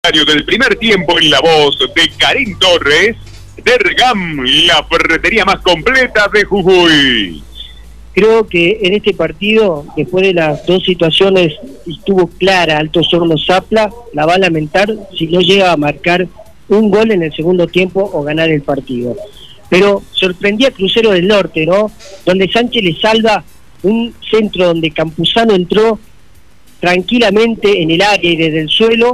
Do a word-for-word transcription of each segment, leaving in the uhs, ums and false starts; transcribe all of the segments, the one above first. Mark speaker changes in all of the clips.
Speaker 1: Del primer tiempo en la voz de Karim Torres, Dergam, la ferretería más completa de Jujuy.
Speaker 2: Creo que en este partido, después de las dos situaciones, estuvo clara Altos Hornos Zapla, la va a lamentar si no llega a marcar un gol en el segundo tiempo o ganar el partido. Pero sorprendía a Crucero del Norte, ¿no? Donde Sánchez le salva un centro donde Campuzano entró tranquilamente en el área y desde el suelo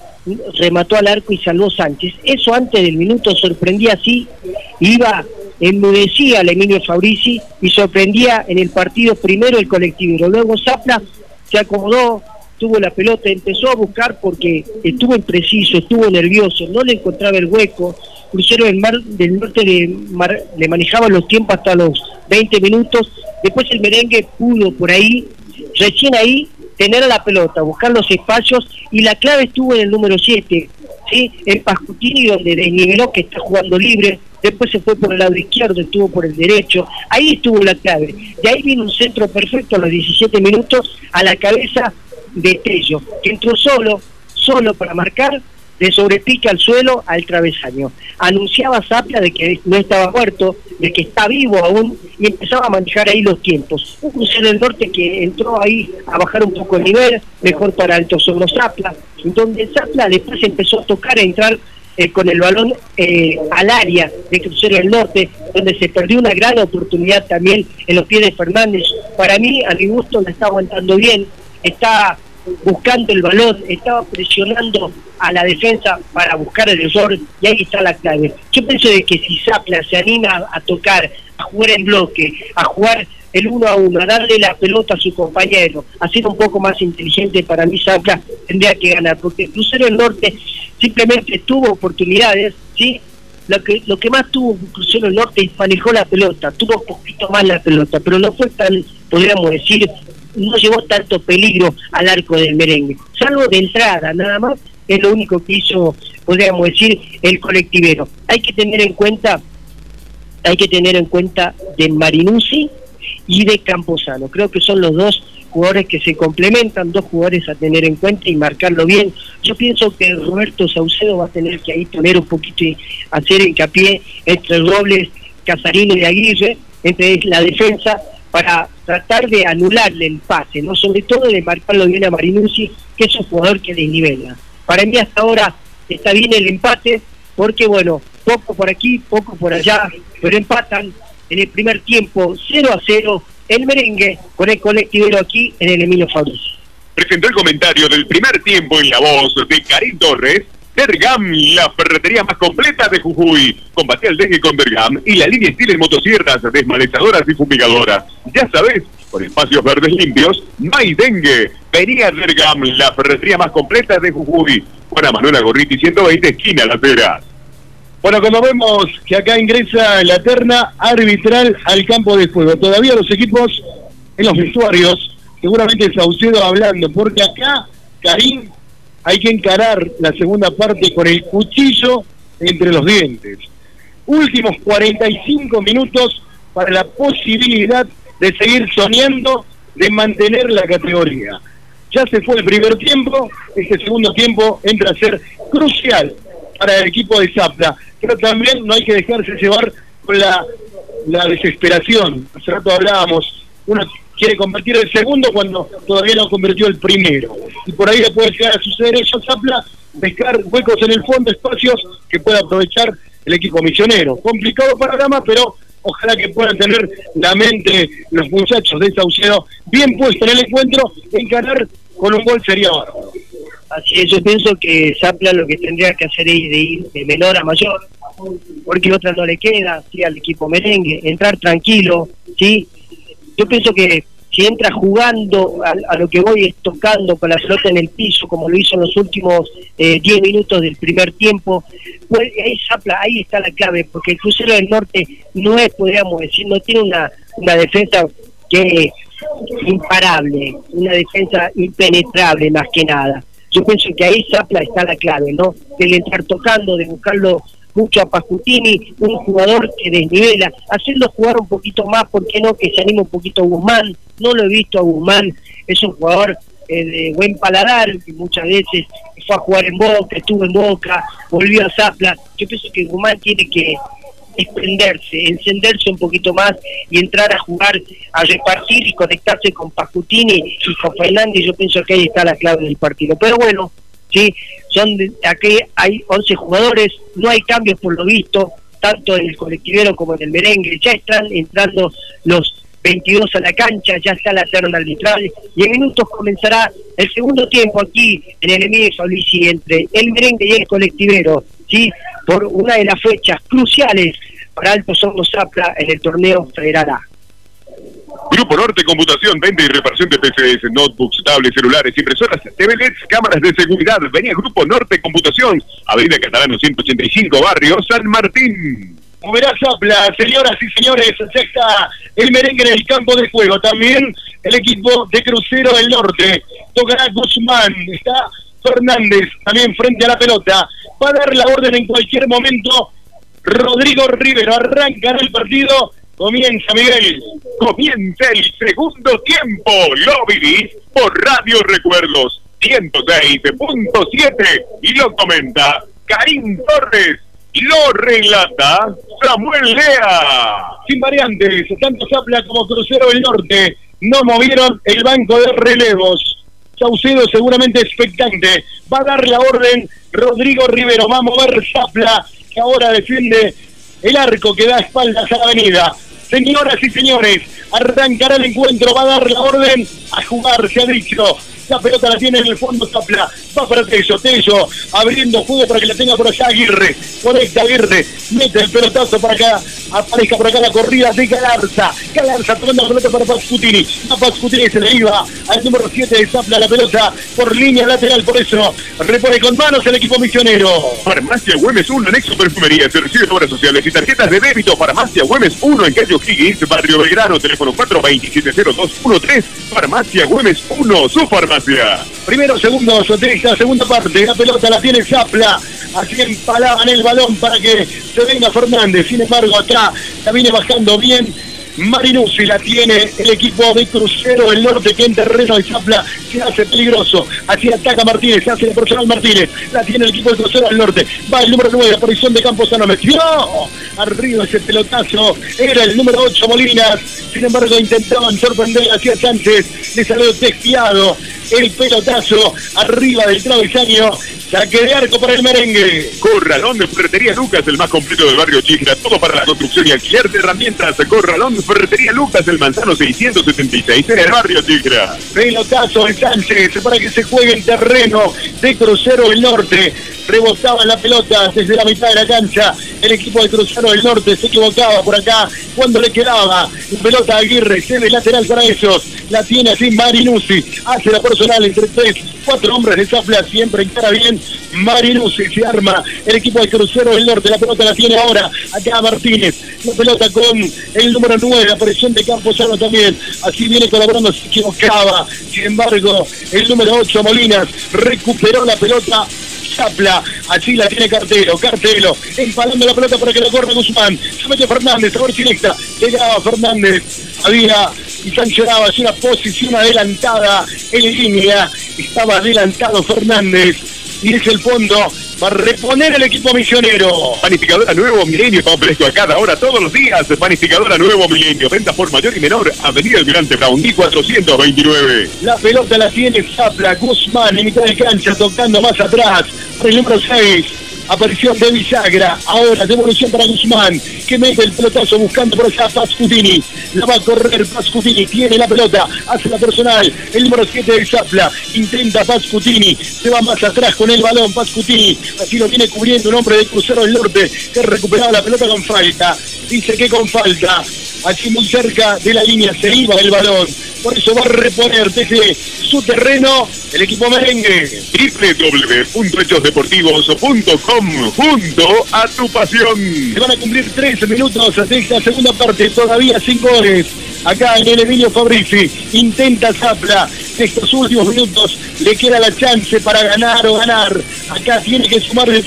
Speaker 2: remató al arco y salvó Sánchez. Eso antes del minuto sorprendía así, iba, enmudecía al Emilio Fabrizi y sorprendía en el partido primero el colectivero. Luego Zapla se acomodó, tuvo la pelota, empezó a buscar porque estuvo impreciso, estuvo nervioso, no le encontraba el hueco. Crucero del, Mar, del Norte le, mar, le manejaba los tiempos hasta los veinte minutos. Después el merengue pudo por ahí, recién ahí, tener la pelota, buscar los espacios, y la clave estuvo en el número siete, ¿sí? En Pascutini, donde desniveló, que está jugando libre, después se fue por el lado izquierdo, estuvo por el derecho, ahí estuvo la clave. De ahí vino un centro perfecto a los diecisiete minutos a la cabeza de Tello, que entró solo, solo para marcar, de sobrepica al suelo al travesaño. Anunciaba Zapla de que no estaba muerto, de que está vivo aún, y empezaba a manejar ahí los tiempos. Un Crucero del Norte que entró ahí a bajar un poco el nivel, mejor para Altos Hornos Zapla, donde Zapla después empezó a tocar, a entrar eh, con el balón eh, al área de Crucero del Norte, donde se perdió una gran oportunidad también en los pies de Fernández. Para mí, a mi gusto, la está aguantando bien, está buscando el balón, estaba presionando a la defensa para buscar el error, y ahí está la clave. Yo pienso de que si Zapla se anima a tocar, a jugar en bloque, a jugar el uno a uno, a darle la pelota a su compañero, a ser un poco más inteligente, para mí Zapla tendría que ganar, porque el Crucero del Norte simplemente tuvo oportunidades, ¿sí? Lo que, lo que más tuvo Crucero del Norte manejó la pelota, tuvo un poquito más la pelota, pero no fue tan, podríamos decir, no llevó tanto peligro al arco del merengue, salvo de entrada, nada más, es lo único que hizo, podríamos decir, el colectivero. Hay que tener en cuenta, hay que tener en cuenta de Marinuzzi y de Campuzano. Creo que son los dos jugadores que se complementan, dos jugadores a tener en cuenta y marcarlo bien. Yo pienso que Roberto Saucedo va a tener que ahí poner un poquito y hacer hincapié entre Robles, Casarino y Aguirre, entre la defensa, para tratar de anularle el pase, ¿no? Sobre todo de marcarlo bien a Marinuzzi, que es un jugador que desnivela. Para mí hasta ahora está bien el empate, porque bueno, poco por aquí, poco por allá, pero empatan en el primer tiempo cero a cero el merengue con el colectivero aquí en el Emilio Fabrizi.
Speaker 1: Presentó el comentario del primer tiempo en la voz de Karim Torres, Dergam, la ferretería más completa de Jujuy. Combate al dengue con Dergam y la línea Stiles motosierras, desmalezadoras y fumigadoras. Ya sabes, con espacios verdes limpios, no hay dengue. Venía Dergam, la ferretería más completa de Jujuy. Juana Manuela Gorriti, ciento veinte, esquina Las Heras.
Speaker 3: Bueno, como vemos que acá ingresa la terna arbitral al campo de juego. Todavía los equipos en los vestuarios, seguramente Saucedo hablando, porque acá, Karim, hay que encarar la segunda parte con el cuchillo entre los dientes. Últimos cuarenta y cinco minutos para la posibilidad de seguir soñando de mantener la categoría. Ya se fue el primer tiempo, este segundo tiempo entra a ser crucial para el equipo de Zapla, pero también no hay que dejarse llevar con la, la desesperación. Hace rato hablábamos, uno quiere convertir el segundo cuando todavía no convirtió el primero, y por ahí le puede llegar a suceder eso a Zapla, pescar huecos en el fondo, espacios que pueda aprovechar el equipo misionero. Complicado panorama, pero ojalá que puedan tener la mente los muchachos de Saucedo bien puesta en el encuentro. Encarar con un gol sería bárbaro.
Speaker 2: Así es, yo pienso que Zapla lo que tendría que hacer es de ir de menor a mayor, porque otra no le queda, sí, al equipo merengue, entrar tranquilo, ¿sí? Yo pienso que si entra jugando a, a lo que voy es tocando con la pelota en el piso, como lo hizo en los últimos eh, diez minutos del primer tiempo, pues ahí Zapla, ahí está la clave, porque el Crucero del Norte no es, podríamos decir, no tiene una, una defensa que es imparable, una defensa impenetrable más que nada. Yo pienso que ahí Zapla está la clave, ¿no? De entrar tocando, de buscarlo mucho a Pascutini, un jugador que desnivela, hacerlo jugar un poquito más, ¿por qué no? Que se anime un poquito a Guzmán. No lo he visto a Guzmán, es un jugador eh, de buen paladar, que muchas veces fue a jugar en Boca, estuvo en Boca, volvió a Zapla. Yo pienso que Guzmán tiene que desprenderse, encenderse un poquito más y entrar a jugar, a repartir y conectarse con Pascutini y con Fernández. Yo pienso que ahí está la clave del partido. Pero bueno, sí, son de, aquí hay once jugadores, no hay cambios por lo visto, tanto en el colectivero como en el merengue. Ya están entrando los veintidós a la cancha, ya está la terna arbitral y en minutos comenzará el segundo tiempo aquí en el Emilio Fabrici entre el merengue y el colectivero, sí, por una de las fechas cruciales para Alto Hornos Zapla en el torneo Federal A.
Speaker 1: Grupo Norte Computación, venta y reparación de P C S, notebooks, tablets, celulares, impresoras, T V L E Ds, cámaras de seguridad. Venía Grupo Norte Computación, Avenida Catalano ciento ochenta y cinco, Barrio San Martín.
Speaker 3: Moverá Zapla, señoras y señores, ya está el merengue en el campo de juego. También el equipo de Crucero del Norte. Tocará Guzmán, está Fernández también frente a la pelota. Va a dar la orden en cualquier momento Rodrigo Rivero. Arrancará el partido. Comienza, Miguel.
Speaker 1: Comienza el segundo tiempo. Lo vivís por Radio Recuerdos ciento seis punto siete y lo comenta Karim Torres. Lo relata Samuel Lea.
Speaker 3: Sin variantes, tanto Zapla como Crucero del Norte no movieron el banco de relevos. Saucedo seguramente expectante. Va a dar la orden Rodrigo Rivero. Va a mover Zapla, que ahora defiende el arco que da espaldas a la avenida. Señoras y señores, arrancará el encuentro. Va a dar la orden a jugar, se ha dicho. La pelota la tiene en el fondo Zapla. Va para Tello, Tello abriendo juego para que la tenga por allá Aguirre. Conecta Aguirre, mete el pelotazo para acá. Aparezca por acá la corrida de Galarza. Galarza tomando la pelota para Pascutini. A Pascutini se le iba al número siete de Zapla la pelota por línea lateral. Por eso repone con manos el equipo misionero.
Speaker 1: Farmacia Güemes uno, Nexo Perfumería, servicios de obras sociales y tarjetas de débito. Farmacia Güemes uno en calle O'Higgins, Barrio Belgrano, teléfono cuatro dos siete cero dos uno tres. Farmacia Güemes uno, su farmacia.
Speaker 3: Primero, segundo, de esta segunda parte, la pelota la tiene Zapla, así empalaban el balón para que se venga Fernández. Sin embargo, acá la viene bajando bien Marinuzzi, la tiene el equipo de Crucero del Norte, que en terreno de Zapla se hace peligroso. Así ataca Martínez, se hace la personal Martínez, la tiene el equipo de Crucero del Norte. Va el número nueve, aparición de Camposano, metió arriba ese pelotazo, era el número ocho Molinas. Sin embargo, intentaban sorprender hacia Sánchez, le salió desviado el pelotazo arriba del travesaño. Saque de arco para el merengue.
Speaker 1: Corralón de Ferretería Lucas, el más completo del barrio Chigra. Todo para la construcción y alquiler de herramientas. Corralón de Ferretería Lucas, el Manzano seiscientos setenta y seis en el barrio Chigra.
Speaker 3: Pelotazo de Sánchez para que se juegue el terreno de Crucero del Norte. Rebotaba la pelota desde la mitad de la cancha. El equipo de Crucero del Norte se equivocaba por acá cuando le quedaba la pelota a Aguirre. Se ve lateral para ellos. La tiene así Marinuzzi. Hace la personal entre tres, cuatro hombres de Zapla. Siempre encara bien Marinuzzi. Se arma el equipo de Crucero del Norte. La pelota la tiene ahora acá Martínez. La pelota con el número nueve. La presión de Camposano también. Así viene colaborando. Se equivocaba. Sin embargo, el número ocho Molinas recuperó la pelota. Zapla, allí la tiene Cartelo, Cartelo, empalando la pelota para que la corra Guzmán, se mete Fernández, a ver si directa, llegaba Fernández, había y sancionaba, es una posición adelantada en línea, estaba adelantado Fernández, y es el fondo para reponer el equipo misionero.
Speaker 1: Panificadora Nuevo Milenio, estamos fresco a cada hora, todos los días. Panificadora Nuevo Milenio, venta por mayor y menor, Avenida Almirante Brown, mil cuatrocientos veintinueve.
Speaker 3: La pelota la tiene Zapla, Guzmán en mitad de cancha, tocando más atrás, por el número seis. Aparición de Villagra, ahora devolución para Guzmán, que mete el pelotazo buscando por allá Pascutini, la va a correr Pascutini, tiene la pelota, hace la personal, el número siete de Zapla, intenta Pascutini, se va más atrás con el balón Pascutini, así lo viene cubriendo un hombre de Crucero del Norte, que recuperaba la pelota con falta, dice que con falta, allí muy cerca de la línea se iba el balón, por eso va a reponer desde su terreno el equipo merengue.
Speaker 1: doble u doble u doble u punto hechos deportivos punto com, junto a tu pasión.
Speaker 3: Se van a cumplir tres minutos de esta segunda parte, todavía sin goles. Acá en el Emilio Fabrici, intenta Zapla, estos últimos minutos le queda la chance para ganar o ganar. Acá tiene que sumar de tres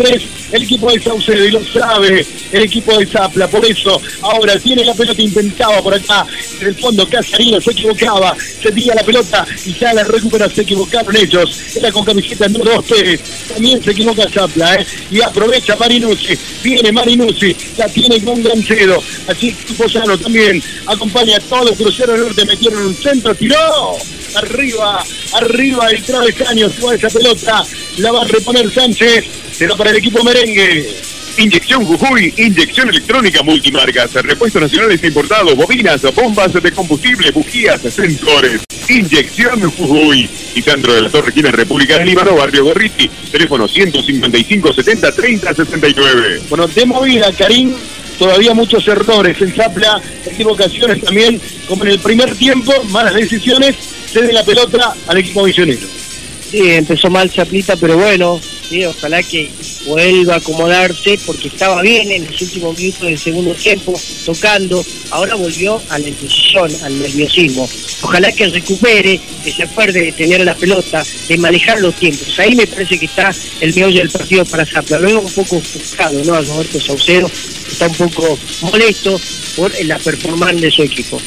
Speaker 3: el equipo de Saucedo, y lo sabe el equipo de Zapla. Por eso ahora tiene la pelota, intentaba por acá en el fondo Casarino, se equivocaba, se tira la pelota y ya la recupera, se equivocaron ellos, era con camiseta número dos Pérez, también se equivoca Zapla, ¿eh? Y aprovecha Marinuzzi, viene Marinuzzi, la tiene con Gancedo, así que Posano también acompaña a todos los cruceros del norte, metieron un centro, tiró arriba, arriba el travesaño, se va esa pelota, la va a reponer Sánchez, será para el equipo merengue.
Speaker 1: Inyección Jujuy, inyección electrónica multimarcas, repuestos nacionales importados, bobinas, bombas de combustible, bujías, sensores. Inyección Jujuy. Y Sandro de la Torre, aquí en República del Líbano, Barrio Gorriti, teléfono ciento cincuenta y cinco setenta treinta sesenta y nueve.
Speaker 3: Bueno, de movida, Karim, todavía muchos errores en Zapla, equivocaciones también, como en el primer tiempo, malas decisiones, cede la pelota al equipo misionero.
Speaker 2: Sí, empezó mal Zaplita, pero bueno, sí, ojalá que vuelva a acomodarse, porque estaba bien en los últimos minutos del segundo tiempo, tocando, ahora volvió a la indecisión, al nerviosismo. Ojalá que recupere, que se acuerde de tener la pelota, de manejar los tiempos. Ahí me parece que está el meollo del partido para Zapla. Luego un poco ofuscado, ¿no? A Roberto Saucedo, está un poco molesto por la performance de su equipo.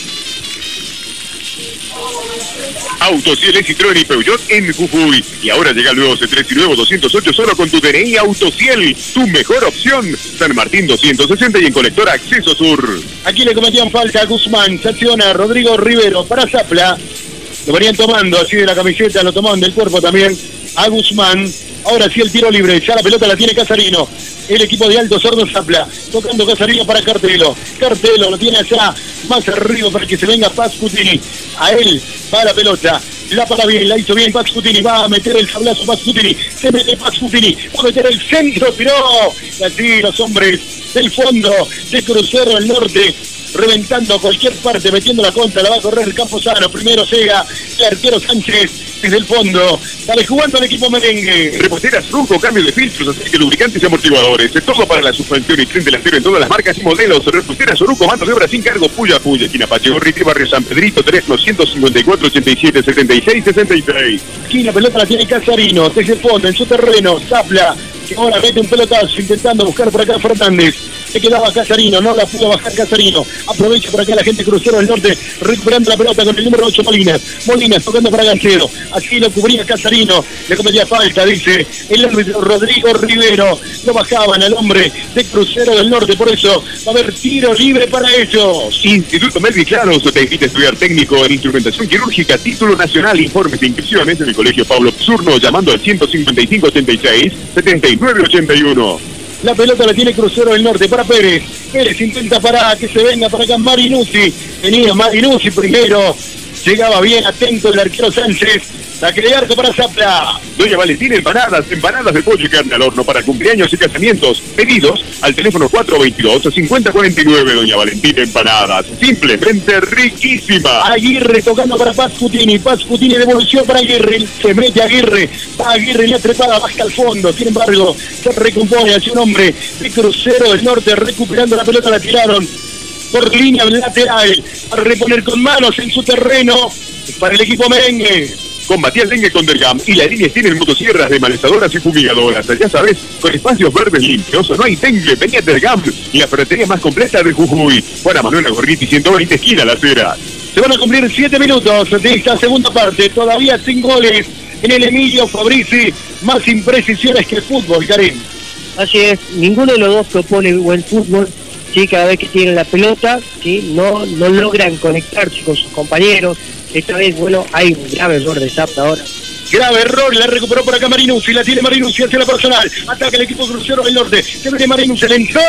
Speaker 1: Autociel es Citroën y Peugeot en Jujuy. Y ahora llega el nuevo C tres y nuevo doscientos ocho solo con tu D N I Autociel. Tu mejor opción. San Martín doscientos sesenta y en Colector Acceso Sur.
Speaker 3: Aquí le cometían falta a Guzmán, sanciona Rodrigo Rivero para Zapla. Lo venían tomando así de la camiseta, lo tomaban del cuerpo también a Guzmán. Ahora sí el tiro libre, ya la pelota la tiene Casarino. El equipo de Alto Sordo Zapla, tocando Casarino para Cartelo. Cartelo lo tiene allá, más arriba para que se venga Paz Cutini. A él va la pelota, la para bien, la hizo bien Paz Cutini, va a meter el sablazo Paz Cutini, se mete Paz Cutini, va a meter el centro, tiró. Y así los hombres del fondo de Crucero del Norte, reventando cualquier parte, metiendo la contra, la va a correr el Camposano, primero llega el arquero Sánchez desde el fondo, sale jugando al equipo merengue.
Speaker 1: Reposteras Ruco, cambio de filtros, aceite, lubricantes y amortiguadores, todo para la suspensión y tren delantero en todas las marcas y modelos. Reposteras Ruco, mando de obra sin cargo, Puya Puya, esquina Pache Gorriti, barrio San Pedrito, teléfono ciento cincuenta y cuatro ochenta y siete setenta y seis sesenta y seis.
Speaker 3: Aquí la pelota la tiene Casarino, desde el fondo, en su terreno, Zapla, que ahora mete un pelotazo intentando buscar por acá a Fernández. Se quedaba Casarino, no la pudo bajar Casarino. Aprovecha por acá la gente Crucero del Norte, recuperando la pelota con el número ocho Molinas. Molinas tocando para Gancedo. Así lo cubría Casarino. Le cometía falta, dice el árbitro Rodrigo Rivero. Lo bajaban al hombre de Crucero del Norte. Por eso va a haber tiro libre para ellos.
Speaker 1: Instituto Melvi Claros te invita a estudiar técnico en instrumentación quirúrgica, título nacional, informes de inscripciones en el Colegio Pablo Psurno, llamando al ciento cincuenta y cinco ochenta y seis setenta y nueve ochenta y uno.
Speaker 3: La pelota la tiene Crucero del Norte para Pérez. Pérez intenta para que se venga para acá Marinuzzi. Venía Marinuzzi primero. Llegaba bien atento el arquero Sánchez. Saque de arco para Zapla.
Speaker 1: Doña Valentina Empanadas, empanadas de pollo y carne al horno para cumpleaños y casamientos. Pedidos al teléfono cuatro veintidós cincuenta cuarenta y nueve. Doña Valentina Empanadas, simplemente riquísima.
Speaker 3: Aguirre tocando para Paz Cutini. Paz Cutini devolución para Aguirre. Se mete Aguirre. Va Aguirre, la trepada baja al fondo. Sin embargo, se recompone hacia un hombre de Crucero del Norte recuperando la pelota. La tiraron por línea lateral para reponer con manos en su terreno para el equipo merengue.
Speaker 1: Combatí al dengue con Dergam y la línea tiene motosierras de manejadoras y fumigadoras. Ya sabes, con espacios verdes limpios, no hay dengue. Venía a Dergam, la ferretería más completa de Jujuy. Juana Manuela Gorriti, ciento veinte, esquina Las Heras.
Speaker 3: Se van a cumplir siete minutos de esta segunda parte. Todavía sin goles en el Emilio Fabrizi. Más imprecisiones que el fútbol, Karim.
Speaker 2: Así es, ninguno de los dos propone buen fútbol. Sí, cada vez que tienen la pelota, sí, no, no logran conectarse con sus compañeros. Esta vez, bueno, hay un grave error de Zapla ahora.
Speaker 3: Grave error, la recuperó por acá Marinuzzi, la tiene Marinuzzi hacia la personal. Ataca el equipo Crucero del Norte. Se viene Marinuzzi, le entró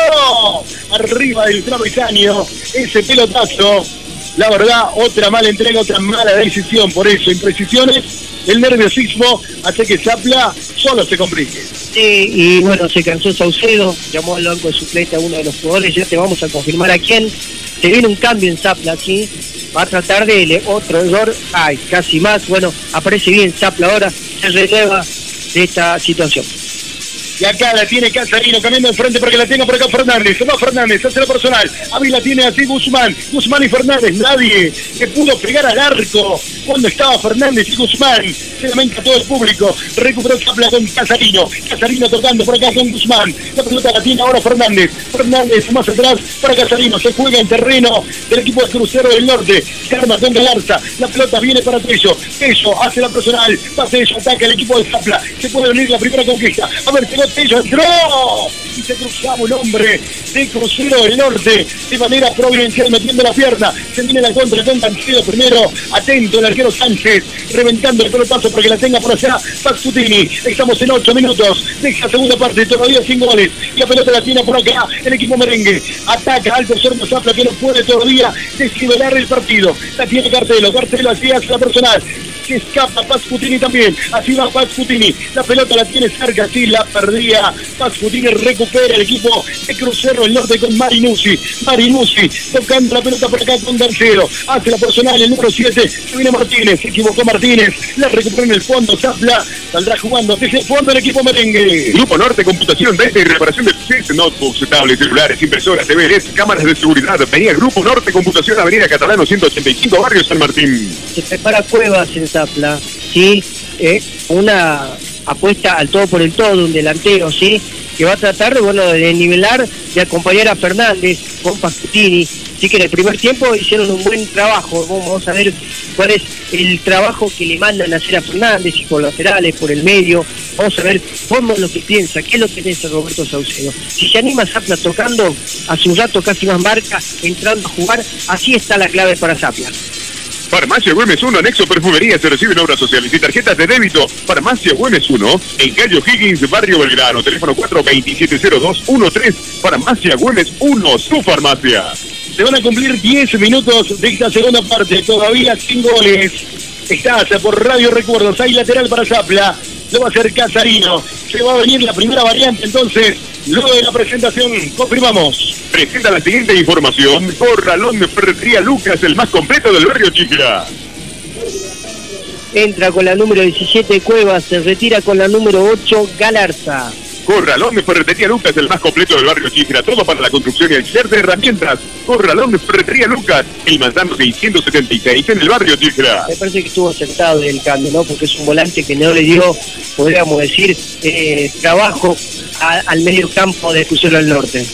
Speaker 3: arriba del travesaño. Ese pelotazo. La verdad, otra mala entrega, otra mala decisión. Por eso, imprecisiones, el nerviosismo hace que Zapla solo se complique.
Speaker 2: Sí, y bueno, se cansó Saucedo, llamó al banco de suplente a uno de los jugadores, ya te vamos a confirmar a quién. Se viene un cambio en Zapla, ¿sí? Va a tratar de otro error, ay, casi más. Bueno, aparece bien Zapla ahora, se releva de esta situación.
Speaker 3: Y acá la tiene Casarino, cambiando de frente para que la tenga por acá Fernández. Va Fernández, hace la personal. Ahí la tiene así Guzmán. Guzmán y Fernández. Nadie le pudo pegar al arco cuando estaba Fernández y Guzmán. Se lamenta todo el público. Recuperó Zapla con Casarino. Casarino tocando por acá con Guzmán. La pelota la tiene ahora Fernández. Fernández más atrás para Casarino. Se juega en terreno del equipo de Crucero del Norte. Se arma con Galarza. La pelota viene para Tello. Tello hace la personal. Va Tello, ataca el equipo de Zapla. Se puede venir la primera conquista. A ver, pegó Tello, entró. Y se cruzaba un hombre de Crucero del Norte de manera providencial metiendo la pierna. Se viene la contra con Cancedo primero. Atento el arquero Sánchez. Reventando el pelotazo para que la tenga por allá Pascutini. Estamos en ocho minutos de esta segunda parte. Todavía sin goles. Y la pelota la tiene por acá el equipo merengue. Ataca Alto Sorno Zapla que no puede todavía desnivelar el partido. La tiene Cartelo. Cartelo así hace la personal. Se escapa Pascutini también. Así va Pascutini. La pelota la tiene cerca. Así la perdía. Pascutini recupera el equipo de Crucero del Norte con Marinucci. Marinucci tocando la pelota por acá con Garcero. Hace la personal el número siete. Se viene Martínez. Se equivocó Martínez. La recuperó en el fondo. Zapla saldrá jugando desde el fondo el equipo merengue.
Speaker 1: Grupo Norte, computación, venta y reparación de P Cs, notebooks, tablets, celulares, impresoras, T Vs, cámaras de seguridad. Venía Grupo Norte, computación, Avenida Catalano ciento ochenta y cinco, Barrio San Martín.
Speaker 2: Se prepara Cuevas en Zapla, ¿sí? Eh, una apuesta al todo por el todo, un delantero, ¿sí? Que va a tratar de, bueno, de nivelar, de acompañar a Fernández con Pascutini. Sí que en el primer tiempo hicieron un buen trabajo. Vamos a ver cuál es el trabajo que le mandan a hacer a Fernández, y por los laterales, por el medio. Vamos a ver cómo es lo que piensa, qué es lo que piensa Roberto Saucedo. Si se anima Zapla tocando, a su rato casi más marca, entrando a jugar, así está la clave para Zapla.
Speaker 1: Farmacia Güemes uno, anexo perfumería, se reciben obras sociales y tarjetas de débito. Farmacia Güemes uno, en calle Higgins, Barrio Belgrano, teléfono cuatro veintisiete cero dos uno tres. Farmacia Güemes uno, su farmacia.
Speaker 3: Se van a cumplir diez minutos de esta segunda parte, todavía sin goles. Estás por Radio Recuerdos, hay lateral para Zapla, lo va a hacer Casarino. Se va a venir la primera variante entonces, luego de la presentación, confirmamos.
Speaker 1: Presenta la siguiente información: Corralón de Ferretería Lucas, el más completo del barrio Chicra.
Speaker 2: Entra con la número diecisiete Cuevas, se retira con la número ocho Galarza.
Speaker 1: Corralón de Ferretería Lucas, el más completo del barrio Chicra, todo para la construcción y alquiler de herramientas. Corralón de Ferretería Lucas, el Manzano seiscientos setenta y seis en el barrio Chicra.
Speaker 2: Me parece que estuvo acertado el cambio, ¿no? Porque es un volante que no le dio, podríamos decir, eh, trabajo a, al medio campo de Crucero del Norte.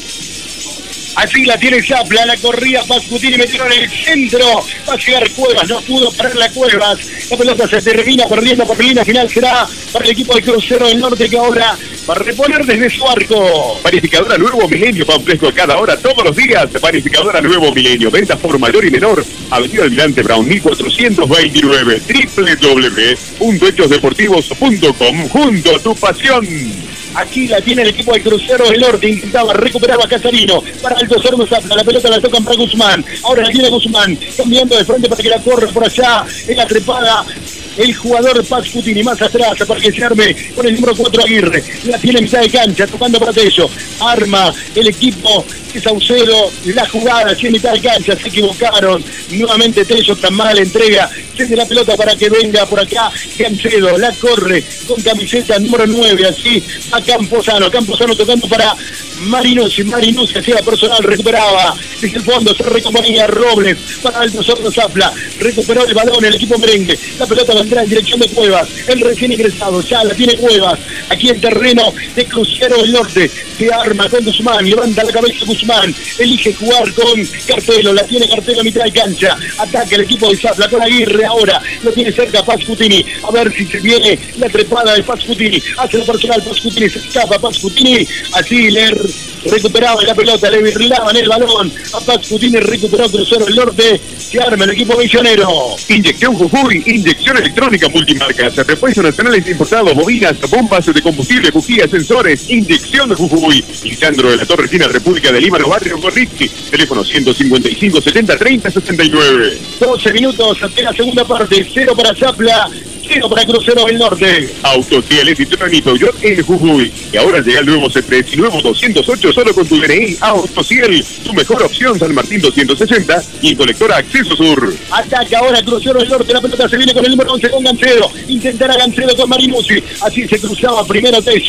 Speaker 3: Así la tiene Zapla, la corrida Pascutini, metieron en el centro, va a llegar Cuevas, no pudo parar la Cuevas, la pelota se termina perdiendo por línea final, será para el equipo de Crucero del Norte que ahora va a reponer desde su arco.
Speaker 1: Panificadora Nuevo Milenio, pan fresco cada hora, todos los días. Panificadora Nuevo Milenio, ventas por mayor y menor, Avenida Almirante Brown mil cuatrocientos veintinueve, doble u doble u doble u punto hechos deportivos punto com, junto a tu pasión.
Speaker 3: Aquí la tiene el equipo de Crucero del Norte, intentaba recuperar a Casarino, para Alto Sorno Zapla, la pelota la tocan para Guzmán, ahora la tiene Guzmán, cambiando de frente para que la corre por allá, en la trepada, el jugador Pascutini, más atrás para que se arme con el número cuatro Aguirre, la tiene en mitad de cancha, tocando para Tello, arma el equipo de Saucedo, la jugada, así en mitad de cancha, se equivocaron, nuevamente Tello, tan mala entrega, desde la pelota para que venga por acá Cancedo, la corre con camiseta número nueve, así a Camposano, Camposano tocando para Marinucci, Marinucci hacía la personal, recuperaba desde el fondo, se recomponía Robles para Alto Sorno Zapla, recuperó el balón el equipo merengue, la pelota vendrá en dirección de Cuevas, el recién ingresado, ya la tiene Cuevas, aquí en terreno de Crucero del Norte, se arma con Guzmán, levanta la cabeza Guzmán, elige jugar con Cartelo, la tiene Cartelo a mitad de cancha, ataca el equipo de Zapla con Aguirre, ahora lo tiene cerca Pascutini, a ver si se viene la trepada de Pascutini, hace la personal Pascutini, se escapa Pascutini, así le recuperaba la pelota, le virlaban el balón a Pascutini, recuperó Crucero del Norte, se arma el equipo misionero.
Speaker 1: Inyección Jujuy, inyección electrónica multimarcas, repuestos nacionales importados, bobinas, bombas de combustible, bujías, sensores, inyección Jujuy. Lisandro de la Torre China, República de Lima, barrio Gorritsky, teléfono ciento cincuenta y cinco setenta treinta sesenta y nueve.
Speaker 3: doce minutos de la segunda parte, cero para Zapla, cero para Crucero del Norte.
Speaker 1: Autociel, Citroën y Toyota en Jujuy. Y ahora llega el nuevo C tres y nuevo doscientos ocho solo con tu D N I. Autociel, tu mejor opción, San Martín doscientos sesenta y colectora Acceso Sur.
Speaker 3: Ataca ahora Crucero del Norte, la pelota se viene con el número once con Gancedo. Intentará Gancedo con Marinucci. Así se cruzaba primero Tello.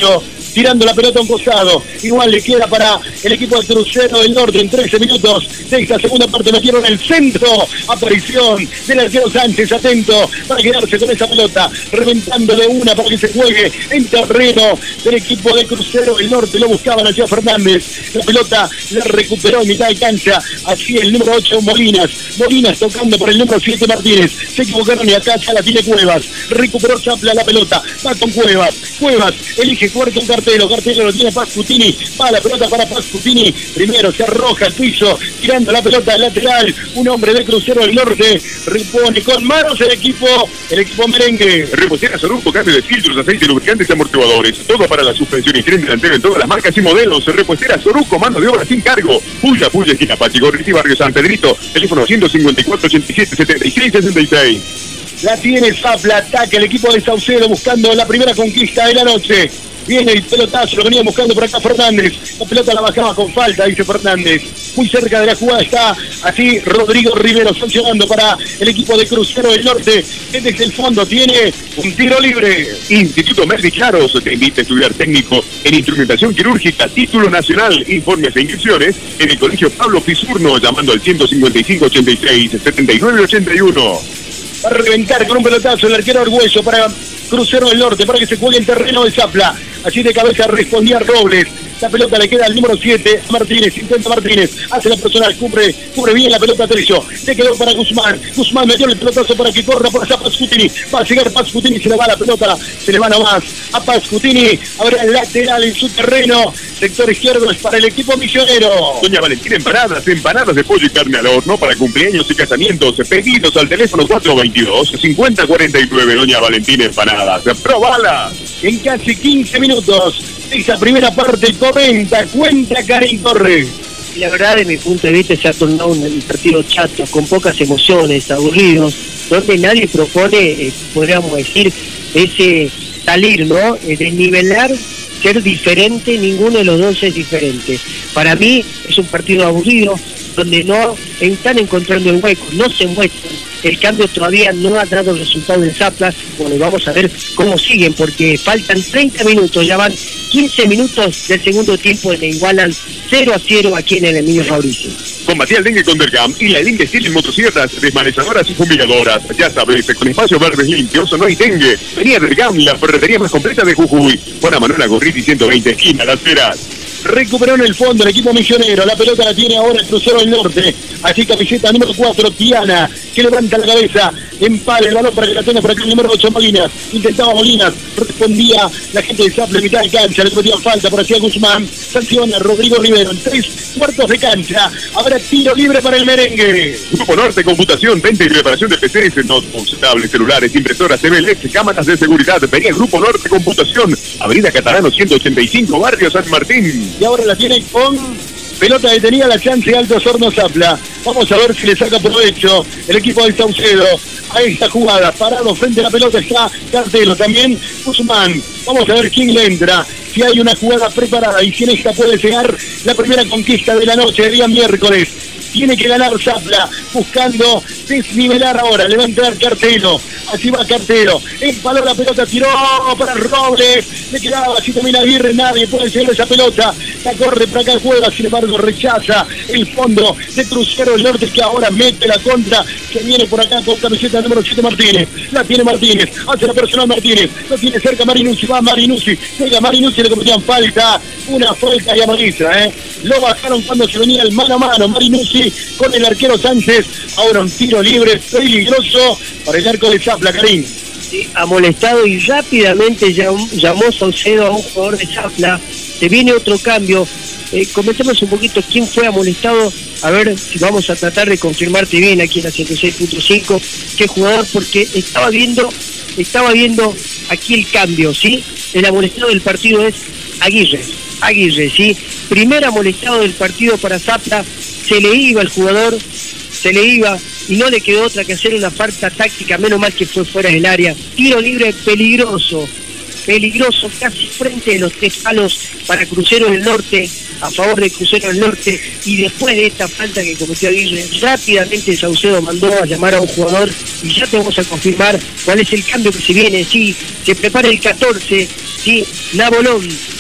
Speaker 3: tirando la pelota a un costado. Igual le queda para el equipo de Crucero del Norte en trece minutos de esta segunda parte. Metieron el centro. Aparición del arquero Sánchez, atento para quedarse con esa pelota, reventándole una para que se juegue en terreno del equipo de Crucero del Norte. Lo buscaban hacia Fernández. La pelota la recuperó en mitad de cancha. Así el número ocho, Molinas. Molinas tocando por el número siete, Martínez. Se equivocaron y acá ya la tiene Cuevas. Recuperó Zapla la pelota. Va con Cuevas. Cuevas elige jugar con Cartelo. Cartelo lo tiene Pascutini. Va la pelota para Pascutini. Primero se arroja al piso, tirando la pelota al lateral. Un hombre de Crucero del Norte repone con manos el equipo, el equipo merengue.
Speaker 1: Repostera Soruco, cambio de filtros, aceite, lubricantes y amortiguadores. Todo para la suspensión y tren delantero en todas las marcas y modelos. Repostera Soruco, mano de obra sin cargo. Puya, Puya, esquina Pachigorriti, barrio San Pedrito. Teléfono ciento cincuenta y cuatro, ochenta y siete, setenta y seis, sesenta y seis.
Speaker 3: La tiene Zapla, ataca el equipo de Saucedo buscando la primera conquista de la noche. Viene el pelotazo, lo venía buscando por acá Fernández. La pelota la bajaba con falta, dice Fernández. Muy cerca de la jugada está así Rodrigo Rivero sancionando para el equipo de Crucero del Norte. Desde el fondo tiene un tiro libre.
Speaker 1: Instituto Merdi Claros te invita a estudiar técnico en instrumentación quirúrgica, título nacional. Informes e inscripciones en el Colegio Pablo Pisurno, llamando al ciento cincuenta y cinco, ochenta y seis, setenta y nueve, ochenta y uno.
Speaker 3: Va a reventar con un pelotazo el arquero Argüello para Crucero del Norte, para que se juegue en terreno de Zapla. Así de cabeza respondía Robles. La pelota le queda al número siete, Martínez, intenta Martínez, hace la personal, cubre, cubre bien la pelota Trillo, le quedó para Guzmán, Guzmán metió el pelotazo para que corra por allá Pascutini, va a llegar Pascutini, se le va la pelota, se le va nomás a Pascutini, habrá el lateral en su terreno, sector izquierdo es para el equipo misionero.
Speaker 1: Doña Valentina Empanadas, empanadas de pollo y carne al horno para cumpleaños y casamientos, pedidos al teléfono cuatro veintidós, cincuenta cuarenta y nueve, Doña Valentina Empanadas, probala.
Speaker 3: En casi quince minutos, esa primera parte comenta, cuenta Karin Torres.
Speaker 2: La verdad, desde mi punto de vista, se ha tornado un partido chato, con pocas emociones, aburridos, donde nadie propone, eh, podríamos decir, ese salir, ¿no? Eh, desnivelar, ser diferente, ninguno de los dos es diferente. Para mí es un partido aburrido, donde no están encontrando el hueco, no se muestran. El cambio todavía no ha dado resultado en Zapla. Bueno, vamos a ver cómo siguen, porque faltan treinta minutos, ya van quince minutos del segundo tiempo, en igualan cero a cero aquí en el Emilio Mauricio.
Speaker 1: Combatía el dengue con Dergam y la dengue Steel en motosierras, desmanezadoras y fumigadoras. Ya sabes, con espacios verdes limpios no hay dengue. Venía Dergam, la ferretería más completa de Jujuy. Juana Manuela Gorriti, ciento veinte, esquina Las Heras.
Speaker 3: Recuperó en el fondo el equipo misionero. La pelota la tiene ahora el Crucero del Norte. Así camiseta número cuatro, Tiana, que levanta la cabeza. Empala el balón para que la tenga por aquí el número ocho, Molinas. Intentaba Molinas. Respondía la gente de Zapla en mitad de cancha. Le metían falta por hacia Guzmán. Sanciona Rodrigo Rivero en tres cuartos de cancha. Habrá tiro libre para el merengue.
Speaker 1: Grupo Norte Computación, venta y reparación de P Cs, notebooks, tablets, celulares, impresoras, T V L S, cámaras de seguridad. Venía Grupo Norte Computación. Avenida Catalano ciento ochenta y cinco, Barrio San Martín.
Speaker 3: Y ahora la tiene con pelota detenida, la chance Altos Hornos Zapla. Vamos a ver si le saca provecho el equipo del Saucedo a esta jugada. Parado frente a la pelota está Cartelo, también Guzmán. Vamos a ver quién le entra, si hay una jugada preparada y si en esta puede llegar la primera conquista de la noche, de día miércoles. Tiene que ganar Zapla, buscando desnivelar ahora, le va a entrar Cartelo, así va Cartelo, empaló la pelota, tiró para Robles, le quedaba, así termina Aguirre, nadie puede llegar esa pelota, la corre para acá juega, sin embargo rechaza el fondo de Crucero del Norte, que ahora mete la contra, que viene por acá con camiseta número siete Martínez, la tiene Martínez, hace la personal Martínez, lo tiene cerca Marinuzzi, va Marinuzzi, llega Marinuzzi, le cometían falta, una falta y amarilla, eh, lo bajaron cuando se venía el mano a mano, Marinuzzi con el arquero Sánchez. Ahora un tiro libre peligroso para el arco de Zapla, Karim.
Speaker 2: Sí, amonestado y rápidamente llamó, llamó Saucedo a un jugador de Zapla. Se viene otro cambio. Eh, comentemos un poquito quién fue amonestado. A ver si vamos a tratar de confirmarte bien aquí en la ciento seis punto cinco qué jugador, porque estaba viendo, estaba viendo aquí el cambio, ¿sí? El amonestado del partido es Aguirre. Aguirre, ¿sí? Primer amonestado del partido para Zapla. Se le iba el jugador, se le iba y no le quedó otra que hacer una falta táctica, menos mal que fue fuera del área. Tiro libre peligroso, peligroso, casi frente de los tres palos para Crucero del Norte, a favor de Crucero del Norte, y después de esta falta que cometió Aguirre, rápidamente Saucedo mandó a llamar a un jugador y ya te vamos a confirmar cuál es el cambio que se viene. Sí, se prepara el catorce, sí, Nabolón,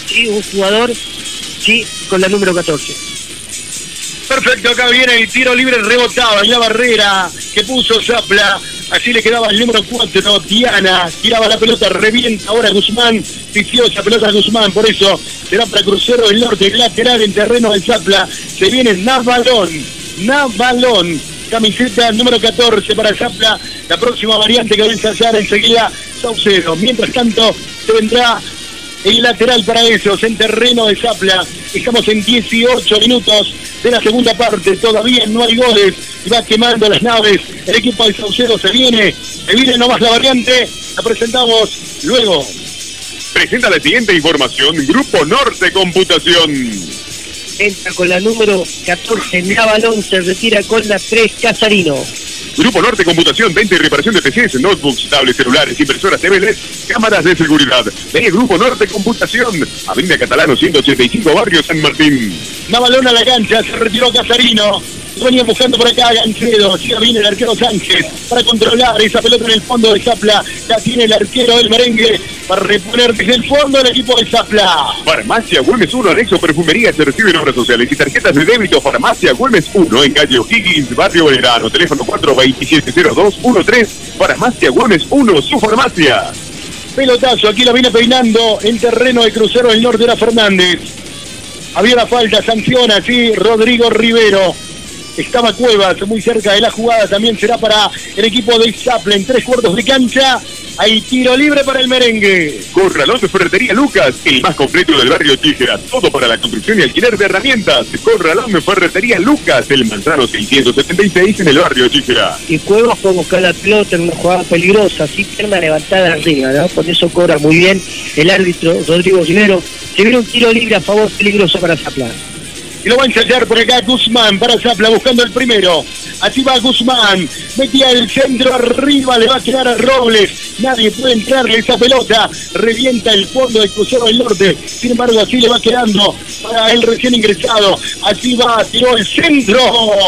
Speaker 2: sí, un jugador, sí, con la número catorce.
Speaker 3: Perfecto, acá viene el tiro libre rebotado en la barrera que puso Zapla. Así le quedaba el número cuatro, Diana, tiraba la pelota, revienta ahora Guzmán, pifió esa pelota a Guzmán, por eso será para Crucero del Norte, lateral en terreno del Zapla. Se viene Navalón, Navalón, camiseta número catorce para Zapla, la próxima variante que va a ensayar enseguida Saucedo. Mientras tanto, se vendrá el lateral para ellos en terreno de Zapla. Estamos en dieciocho minutos de la segunda parte, todavía no hay goles, va quemando las naves, el equipo de Saucedo se viene, se viene nomás la variante, la presentamos luego.
Speaker 1: Presenta la siguiente información, Grupo Norte Computación.
Speaker 2: Entra con la número catorce, Navalón, se retira con la tres, Casarino.
Speaker 1: Grupo Norte Computación, venta y reparación de P Cs, notebooks, tablets, celulares, impresoras, T Vs, cámaras de seguridad. Vení Grupo Norte Computación, Avenida Catalano ciento ochenta y cinco, Barrio San Martín.
Speaker 3: Navalón a la cancha, se retiró Casarino. Venía buscando por acá a Gancedo, ya viene el arquero Sánchez para controlar esa pelota en el fondo de Zapla. La tiene el arquero del merengue para reponer desde el fondo el equipo de Zapla.
Speaker 1: Farmacia Güemes uno, anexo perfumería, se reciben obras sociales y tarjetas de débito. Farmacia Güemes uno en calle O'Higgins, Barrio Belgrano, teléfono cuatro veintisiete cero dos trece. Farmacia Güemes uno, su farmacia.
Speaker 3: Pelotazo, aquí lo viene peinando en terreno de Crucero del Norte, era Fernández. Había la falta, sanciona, sí, Rodrigo Rivero. Estaba Cuevas muy cerca de la jugada, también será para el equipo de Zapla en tres cuartos de cancha. Hay tiro libre para el merengue.
Speaker 1: Corralón de Ferretería Lucas, el más completo del barrio Tígera. Todo para la construcción y alquiler de herramientas. Corralón de Ferretería Lucas, el Manzano seiscientos setenta y seis en el barrio Tígera.
Speaker 2: Y Cuevas puede buscar la pelota en una jugada peligrosa, así pierna levantada arriba, ¿no? Por eso cobra muy bien el árbitro Rodrigo Rivero. Se viene un tiro libre a favor, peligroso para Zapla.
Speaker 3: Y lo va a ensayar por acá Guzmán para Zapla buscando el primero. Así va Guzmán, metía el centro arriba, le va a quedar a Robles. Nadie puede entrarle esa pelota. Revienta el fondo de Crucero del Norte. Sin embargo, así le va quedando para el recién ingresado. Así va, tiró el centro.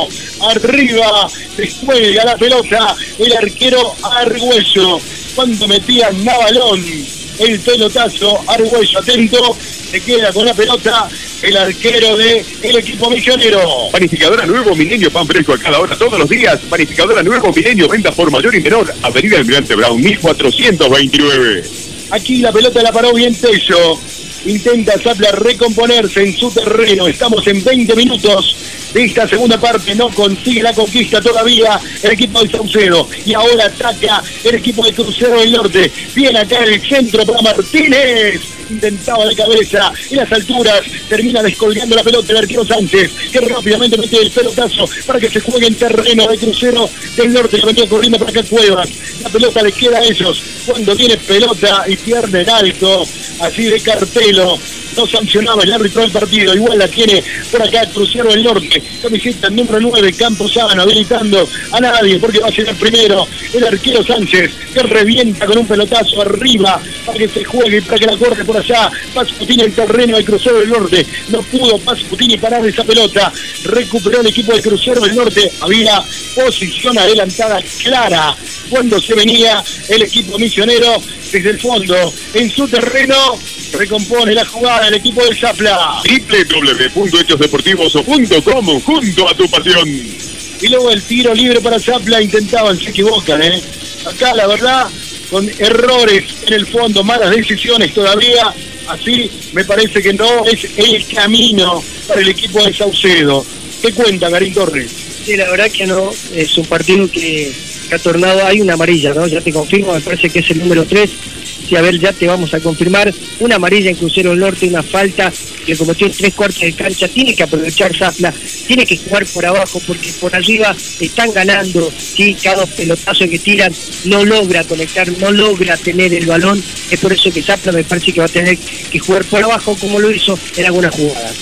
Speaker 3: Arriba, descuelga la pelota el arquero Argüello. Cuando metía Navalón el pelotazo, Argüello atento. Se queda con la pelota el arquero del equipo misionero.
Speaker 1: Panificadora Nuevo Milenio, pan fresco a cada hora, todos los días. Panificadora Nuevo Milenio, venta por mayor y menor. Avenida Almirante Brown, mil cuatrocientos veintinueve.
Speaker 3: Aquí la pelota la paró bien Tello. Intenta Zapla recomponerse en su terreno. Estamos en veinte minutos de esta segunda parte. No consigue la conquista todavía el equipo de Saucedo. Y ahora ataca el equipo de Crucero del Norte. Viene acá en el centro para Martínez. Intentaba de cabeza en las alturas. Termina descolgando la pelota el arquero Sánchez, que rápidamente mete el pelotazo para que se juegue en terreno de Crucero del Norte. Que venía corriendo para acá Cuevas. La pelota les queda a ellos cuando tiene pelota y pierde en alto. Así de cartelo. No sancionaba el árbitro del partido, igual la tiene por acá Crucero del Norte, camiseta número nueve, Campos Sábano, habilitando a nadie porque va a ser el primero, el arquero Sánchez, que revienta con un pelotazo arriba para que se juegue y para que la corre por allá. Pasputini el terreno del Crucero del Norte, no pudo Pasputini parar esa pelota, recuperó el equipo de Crucero del Norte, había posición adelantada clara cuando se venía el equipo misionero desde el fondo, en su terreno. Recompone la jugada el equipo de Zapla.
Speaker 1: doble u doble u doble u punto hechos deportivos punto com, junto a tu pasión.
Speaker 3: Y luego el tiro libre para Zapla. Intentaban, se equivocan, ¿eh? Acá la verdad, con errores en el fondo, malas decisiones todavía. Así me parece que no es el camino para el equipo de Saucedo. ¿Qué cuenta, Karim Torres?
Speaker 2: Sí, la verdad que no, es un partido que, que ha tornado, hay una amarilla, ¿no? Ya te confirmo, me parece que es el número tres. Sí, a ver, ya te vamos a confirmar, una amarilla en Crucero del Norte, una falta que cometió en tres cuartos de cancha. Tiene que aprovechar Zapla, tiene que jugar por abajo porque por arriba están ganando, sí, cada pelotazo que tiran no logra conectar, no logra tener el balón. Es por eso que Zapla me parece que va a tener que jugar por abajo como lo hizo en algunas jugadas.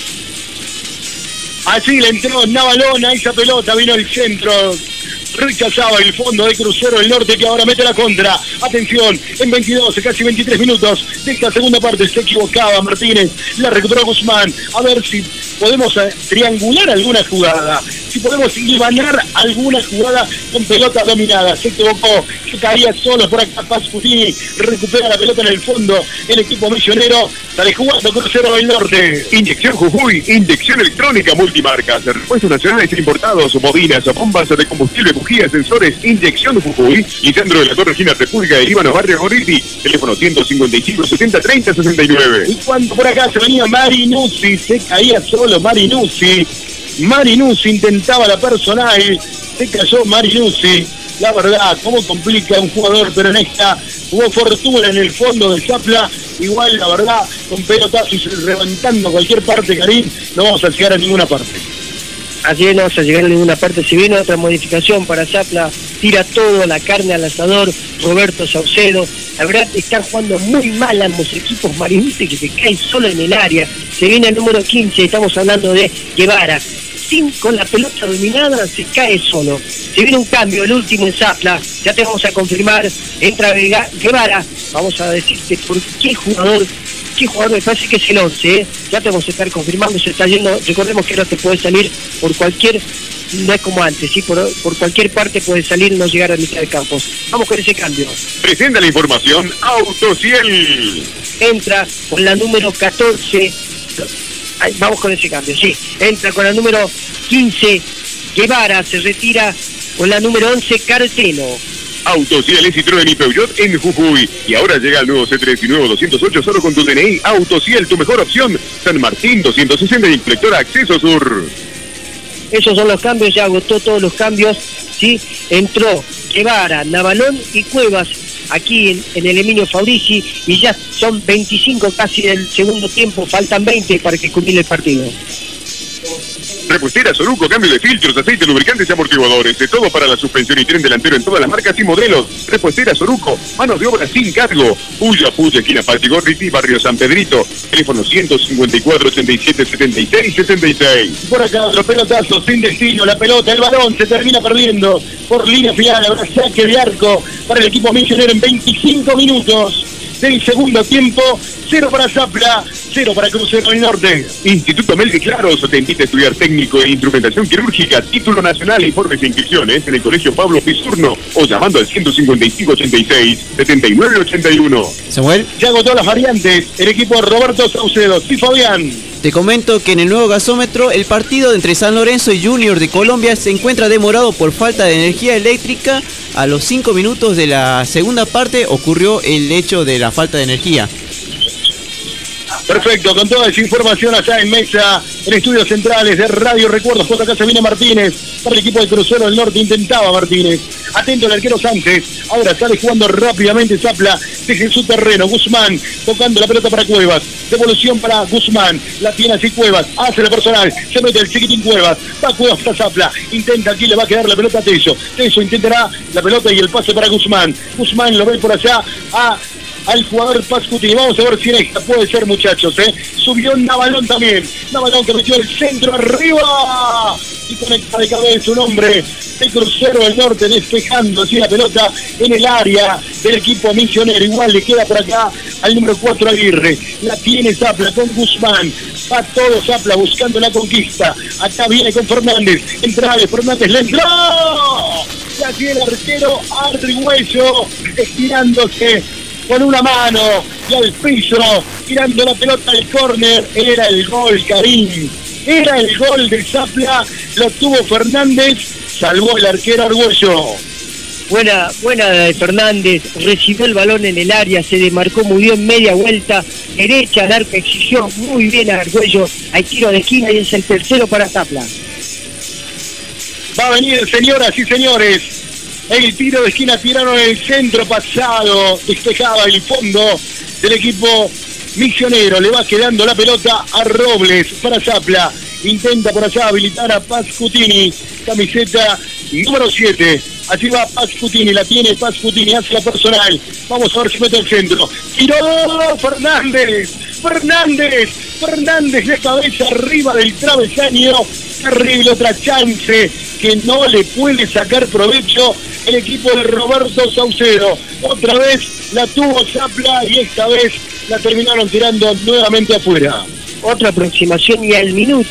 Speaker 3: Así le entró Navalón a esa pelota, vino el centro, rechazaba el fondo de Crucero del Norte, que ahora mete la contra. Atención, en veintidós, casi veintitrés minutos de esta segunda parte, se equivocaba Martínez, la recuperó Guzmán. A ver si podemos triangular alguna jugada. si podemos hilvanar alguna jugada con pelota dominada. Se equivocó, se caía solo por acá Pascutini, recupera la pelota en el fondo, el equipo misionero sale jugando Crucero del Norte.
Speaker 1: Inyección Jujuy, inyección electrónica multimarcas, repuestos nacionales e importados, bobinas, bombas de combustible, bujías, sensores, inyección Jujuy, y centro de la Torre Gina República de Líbano, barrio Gorriti, teléfono ciento cincuenta y cinco, setenta, treinta, sesenta y nueve.
Speaker 3: Y cuando por acá se venía Marinuzzi, se caía solo Marinuzzi, Marinuzzi intentaba la personal, se cayó Marinuzzi. La verdad, cómo complica un jugador, pero en esta hubo fortuna en el fondo de Zapla. Igual, la verdad, con pelotazos y levantando cualquier parte, Karim, no vamos a llegar a ninguna parte.
Speaker 2: Así es, no vamos a llegar a ninguna parte. Si viene otra modificación para Zapla, tira todo, la carne al asador, Roberto Saucedo. La verdad, están jugando muy mal ambos equipos. Marinuzzi que se cae solo en el área. Se viene el número quince, estamos hablando de Guevara. Sin, con la pelota dominada, se cae solo. Si viene un cambio, el último en Zapla, ya te vamos a confirmar, entra Guevara, vamos a decirte por qué jugador, qué jugador me parece que es el once, ¿eh? Ya te vamos a estar confirmando, se está yendo, recordemos que ahora te puede salir por cualquier, no es como antes, ¿sí? por, por cualquier parte puede salir, no llegar a mitad de campos. Vamos con ese cambio.
Speaker 1: Presenta la información Autociel.
Speaker 2: Entra con la número catorce, Ay, vamos con ese cambio, sí. Entra con la número quince, Guevara, se retira con la número once, Carteno.
Speaker 1: Autociel es Citroën y Peugeot en Jujuy. Y ahora llega el nuevo C tres y nuevo doscientos ocho solo con tu D N I. Autociel, tu mejor opción. San Martín doscientos sesenta y Inspectora Acceso Sur.
Speaker 2: Esos son los cambios, ya agotó todos los cambios, ¿sí? Entró Guevara, Navalón y Cuevas aquí en, en el Emilio Fabrici, y ya son veinticinco casi del segundo tiempo, faltan veinte para que culmine el partido.
Speaker 1: Repuestera Soruco, cambio de filtros, aceite, lubricantes y amortiguadores, de todo para la suspensión y tren delantero en todas las marcas y modelos. Repuestera Soruco, manos de obra sin cargo. Puya, Puya, esquina Pati Gorriti, barrio San Pedrito, teléfono ciento cincuenta y cuatro, ochenta y siete, setenta y seis, sesenta y seis.
Speaker 3: Por acá otro pelotazo sin destino, la pelota, el balón se termina perdiendo por línea final, habrá saque de arco para el equipo misionero en veinticinco minutos del segundo tiempo. Cero para Zapla, cero para Crucero del Norte.
Speaker 1: Instituto Melque Claros te invita a estudiar técnico e instrumentación quirúrgica, título nacional, informes e inscripciones en el Colegio Pablo Pisurno o llamando al ciento cincuenta y cinco, ochenta y seis, setenta y nueve, ochenta y uno.
Speaker 4: Samuel.
Speaker 3: Ya agotó las variantes el equipo de Roberto Saucedo. Sí, Fabián.
Speaker 4: Te comento que en el nuevo gasómetro el partido entre San Lorenzo y Junior de Colombia se encuentra demorado por falta de energía eléctrica. A los cinco minutos de la segunda parte ocurrió el hecho de la falta de energía.
Speaker 3: Perfecto, con toda esa información allá en mesa, en estudios centrales de Radio Recuerdos, por acá se viene Martínez, para el equipo de Crucero del Norte, intentaba Martínez, atento el arquero Sánchez, ahora sale jugando rápidamente Zapla, desde su terreno, Guzmán, tocando la pelota para Cuevas, devolución para Guzmán, la tiene así Cuevas, hace la personal, se mete el chiquitín Cuevas, va Cuevas para Zapla, intenta aquí, le va a quedar la pelota a Tello, Tello intentará la pelota y el pase para Guzmán, Guzmán lo ve por allá a... al jugador Pascutini. Vamos a ver si en esta puede ser, muchachos, ¿eh? Subió Navalón también. Navalón que metió el centro arriba y conecta de cabeza un hombre de Crucero del Norte, despejando así la pelota en el área del equipo misionero. Igual le queda por acá al número cuatro Aguirre. La tiene Zapla con Guzmán. Va todo Zapla buscando la conquista. Acá viene con Fernández. Entra Fernández, le entró. Ya tiene el arquero Argüello estirándose con una mano y al piso, tirando la pelota al córner. Era el gol, Karim. Era el gol de Zapla. Lo tuvo Fernández. Salvó el arquero Argüello.
Speaker 2: Buena, buena de Fernández. Recibió el balón en el área. Se demarcó muy bien, media vuelta. Derecha al arco, exigió muy bien a Argüello. Hay tiro de esquina y es el tercero para Zapla.
Speaker 3: Va a venir, señoras y señores. El tiro de esquina, tiraron el centro pasado, despejaba el fondo del equipo misionero. Le va quedando la pelota a Robles para Zapla. Intenta por allá habilitar a Pascutini, camiseta número siete. Así va Pascutini, la tiene Pascutini, hace la personal. Vamos a ver si mete el centro. Tiró Fernández, Fernández, Fernández de cabeza arriba del travesaño. Terrible, otra chance que no le puede sacar provecho el equipo de Roberto Saucedo. Otra vez la tuvo Zapla y esta vez la terminaron tirando nuevamente afuera.
Speaker 2: Otra aproximación y al minuto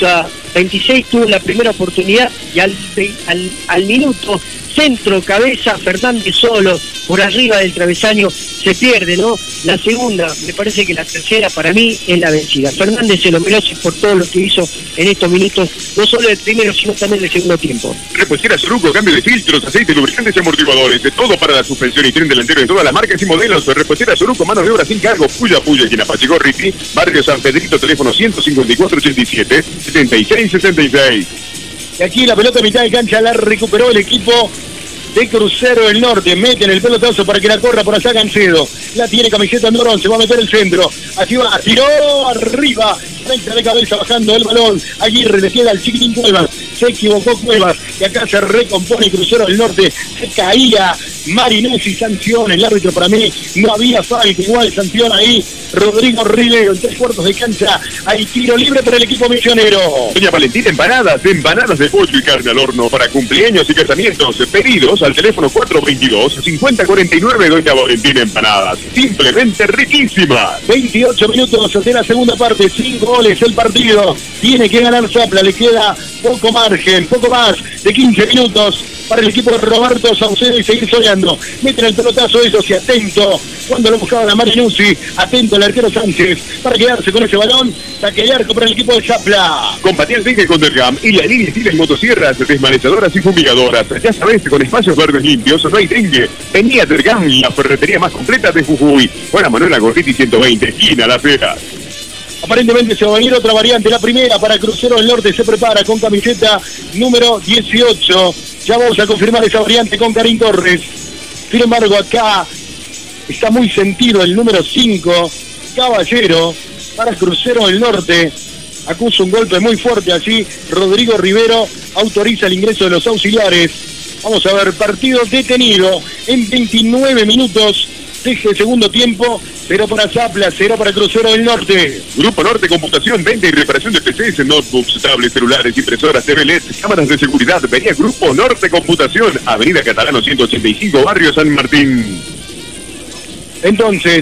Speaker 2: veintiséis tuvo la primera oportunidad y al, al, al minuto, centro, cabeza, Fernández solo, por arriba del travesaño, se pierde, ¿no? La segunda, me parece que la tercera para mí es la vencida. Fernández se lo merece por todo lo que hizo en estos minutos, no solo del primero, sino también del segundo tiempo.
Speaker 1: Repuestera Soruco, cambio de filtros, aceites, lubricantes y amortiguadores, de todo para la suspensión y tren delantero de todas las marcas y modelos. Repuestera Soruco, mano de obra sin cargo, Puya Puya, quien apachigó Ricky, Barrio San Pedrito, teléfono ciento cincuenta y cuatro ochenta y siete, setenta y seis sesenta y seis.
Speaker 3: Y aquí la pelota a mitad de cancha la recuperó el equipo de Crucero del Norte. Meten el pelotazo para que la corra por allá Gancedo. La tiene camiseta Norón, se va a meter el centro. Así va, tiró arriba. Recta de cabeza bajando el balón. Aguirre le queda al chiquitín Cuevas. Se equivocó Cuevas. Y acá se recompone Crucero del Norte. Se caía Marinesi, sanción. El árbitro para mí no había falta. Igual sanción ahí. Rodrigo Rivero en tres cuartos de cancha. Hay tiro libre para el equipo misionero.
Speaker 1: Doña Valentina Empanadas, empanadas de pollo y carne al horno para cumpleaños y casamientos. Pedidos al teléfono cuatro veintidós, cincuenta cuarenta y nueve. Doña Valentina Empanadas. Simplemente riquísima.
Speaker 3: veintiocho minutos de la segunda parte. cinco goles el partido. Tiene que ganar Zapla. Le queda poco margen, poco más de quince minutos para el equipo de Roberto Saucedo y seguir soñando. Meten el pelotazo, eso sí, atento. Cuando lo buscaba la Marinuzzi, atento el arquero Sánchez para quedarse con ese balón. Saque de arco para el equipo de Zapla.
Speaker 1: Combatir el dengue con Dergam y la línea Estiles motosierras, desmanezadoras y fumigadoras. Ya sabes, con espacios verdes limpios no hay dengue. Venía Dergam, la ferretería más completa de Jujuy. Juana Manuela Gorriti ciento veinte, esquina Las Heras.
Speaker 3: Aparentemente se va a venir otra variante. La primera para Crucero del Norte se prepara con camiseta número dieciocho. Ya vamos a confirmar esa variante con Karim Torres. Sin embargo, acá está muy sentido el número cinco, Caballero, para Crucero del Norte. Acusa un golpe muy fuerte allí. Rodrigo Rivero autoriza el ingreso de los auxiliares. Vamos a ver, partido detenido en veintinueve minutos de este segundo tiempo. Cero para Zapla, cero para Crucero del Norte.
Speaker 1: Grupo Norte Computación, venta y reparación de P Cs, notebooks, tablets, celulares, impresoras, T V L E D, cámaras de seguridad. Venía Grupo Norte Computación, Avenida Catalano ciento ochenta y cinco, Barrio San Martín.
Speaker 3: Entonces,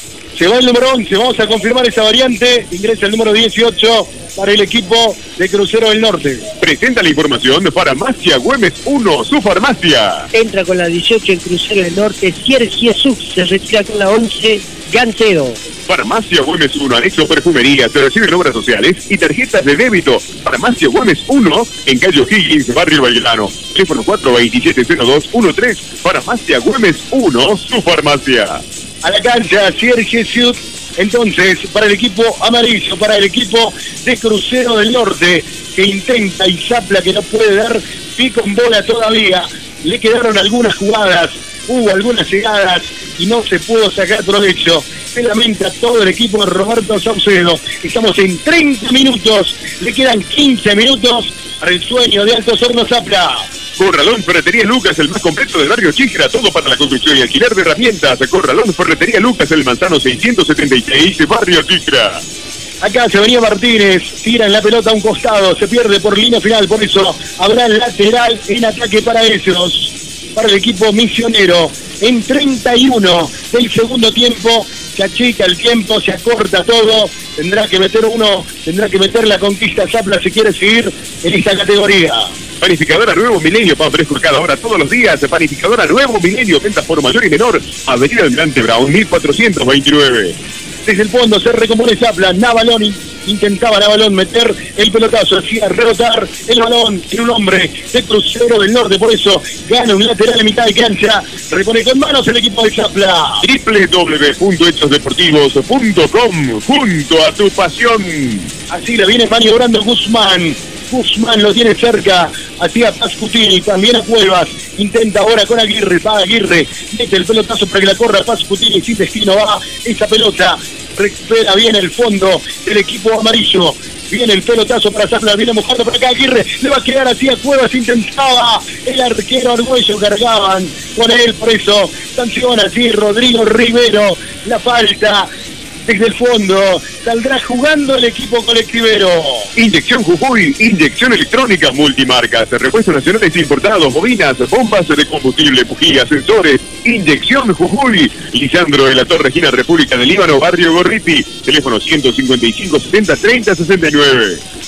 Speaker 3: se va el número once, vamos a confirmar esa variante. Ingresa el número dieciocho para el equipo de Crucero del Norte.
Speaker 1: Presenta la información de Farmacia Güemes uno, su farmacia.
Speaker 2: Entra con la dieciocho en Crucero del Norte, Sierra Jesús se retira con la once, Gancedo.
Speaker 1: Farmacia Güemes uno, anexo perfumería, se reciben obras sociales y tarjetas de débito. Farmacia Güemes uno, en calle O'Higgins, Barrio Belgrano. Teléfono cuatro veintisiete cero dos trece. Farmacia Güemes uno, su farmacia.
Speaker 3: A la cancha, Sierra Jesús. Entonces, para el equipo amarillo, para el equipo de Crucero del Norte, que intenta y Zapla que no puede dar pie con bola todavía. Le quedaron algunas jugadas, hubo algunas llegadas y no se pudo sacar provecho. Se lamenta todo el equipo de Roberto Saucedo. Estamos en treinta minutos, le quedan quince minutos para el sueño de Altos Hornos Zapla.
Speaker 1: Corralón Ferretería Lucas, el más completo del barrio Chicra, todo para la construcción y alquiler de herramientas. Corralón Ferretería Lucas, el Manzano seiscientos setenta y seis, barrio Chicra.
Speaker 3: Acá se venía Martínez, tira en la pelota a un costado, se pierde por línea final, por eso habrá lateral en ataque para ellos, para el equipo misionero. En treinta y uno del segundo tiempo, se achica el tiempo, se acorta todo, tendrá que meter uno, tendrá que meter la conquista Zapla si quiere seguir en esta categoría.
Speaker 1: Panificadora Nuevo Milenio, pan fresco cada hora, todos los días. Panificadora Nuevo Milenio, ventas por mayor y menor. Avenida Almirante Brown, mil cuatrocientos veintinueve.
Speaker 3: Desde el fondo se recompone Zapla, Navalón intentaba Navalón meter el pelotazo, hacía rebotar el balón en un hombre de Crucero del Norte, por eso gana un lateral en mitad de cancha, repone con manos el equipo de Zapla.
Speaker 1: doble u doble u doble u punto hechos deportivos punto com, junto a tu pasión.
Speaker 3: Así le viene maniobrando Guzmán. Guzmán lo tiene cerca, hacía Pascutini, también a Cuevas, intenta ahora con Aguirre, va Aguirre, mete el pelotazo para que la corra Pascutini, sin destino va esa pelota, recupera bien el fondo del equipo amarillo, viene el pelotazo para Zapla, viene mojando para acá Aguirre, le va a quedar así a Cuevas, intentaba el arquero Argüello, cargaban con él, por eso sanciona así Rodrigo Rivero, la falta. Desde el fondo saldrá jugando el equipo colectivero.
Speaker 1: Inyección Jujuy, inyección electrónica multimarcas, repuestos nacionales importados, bobinas, bombas de combustible, bujías, sensores. Inyección Jujuy. Lisandro de la Torre, esquina República del Líbano, barrio Gorriti. Teléfono ciento cincuenta y cinco setenta treinta sesenta y nueve.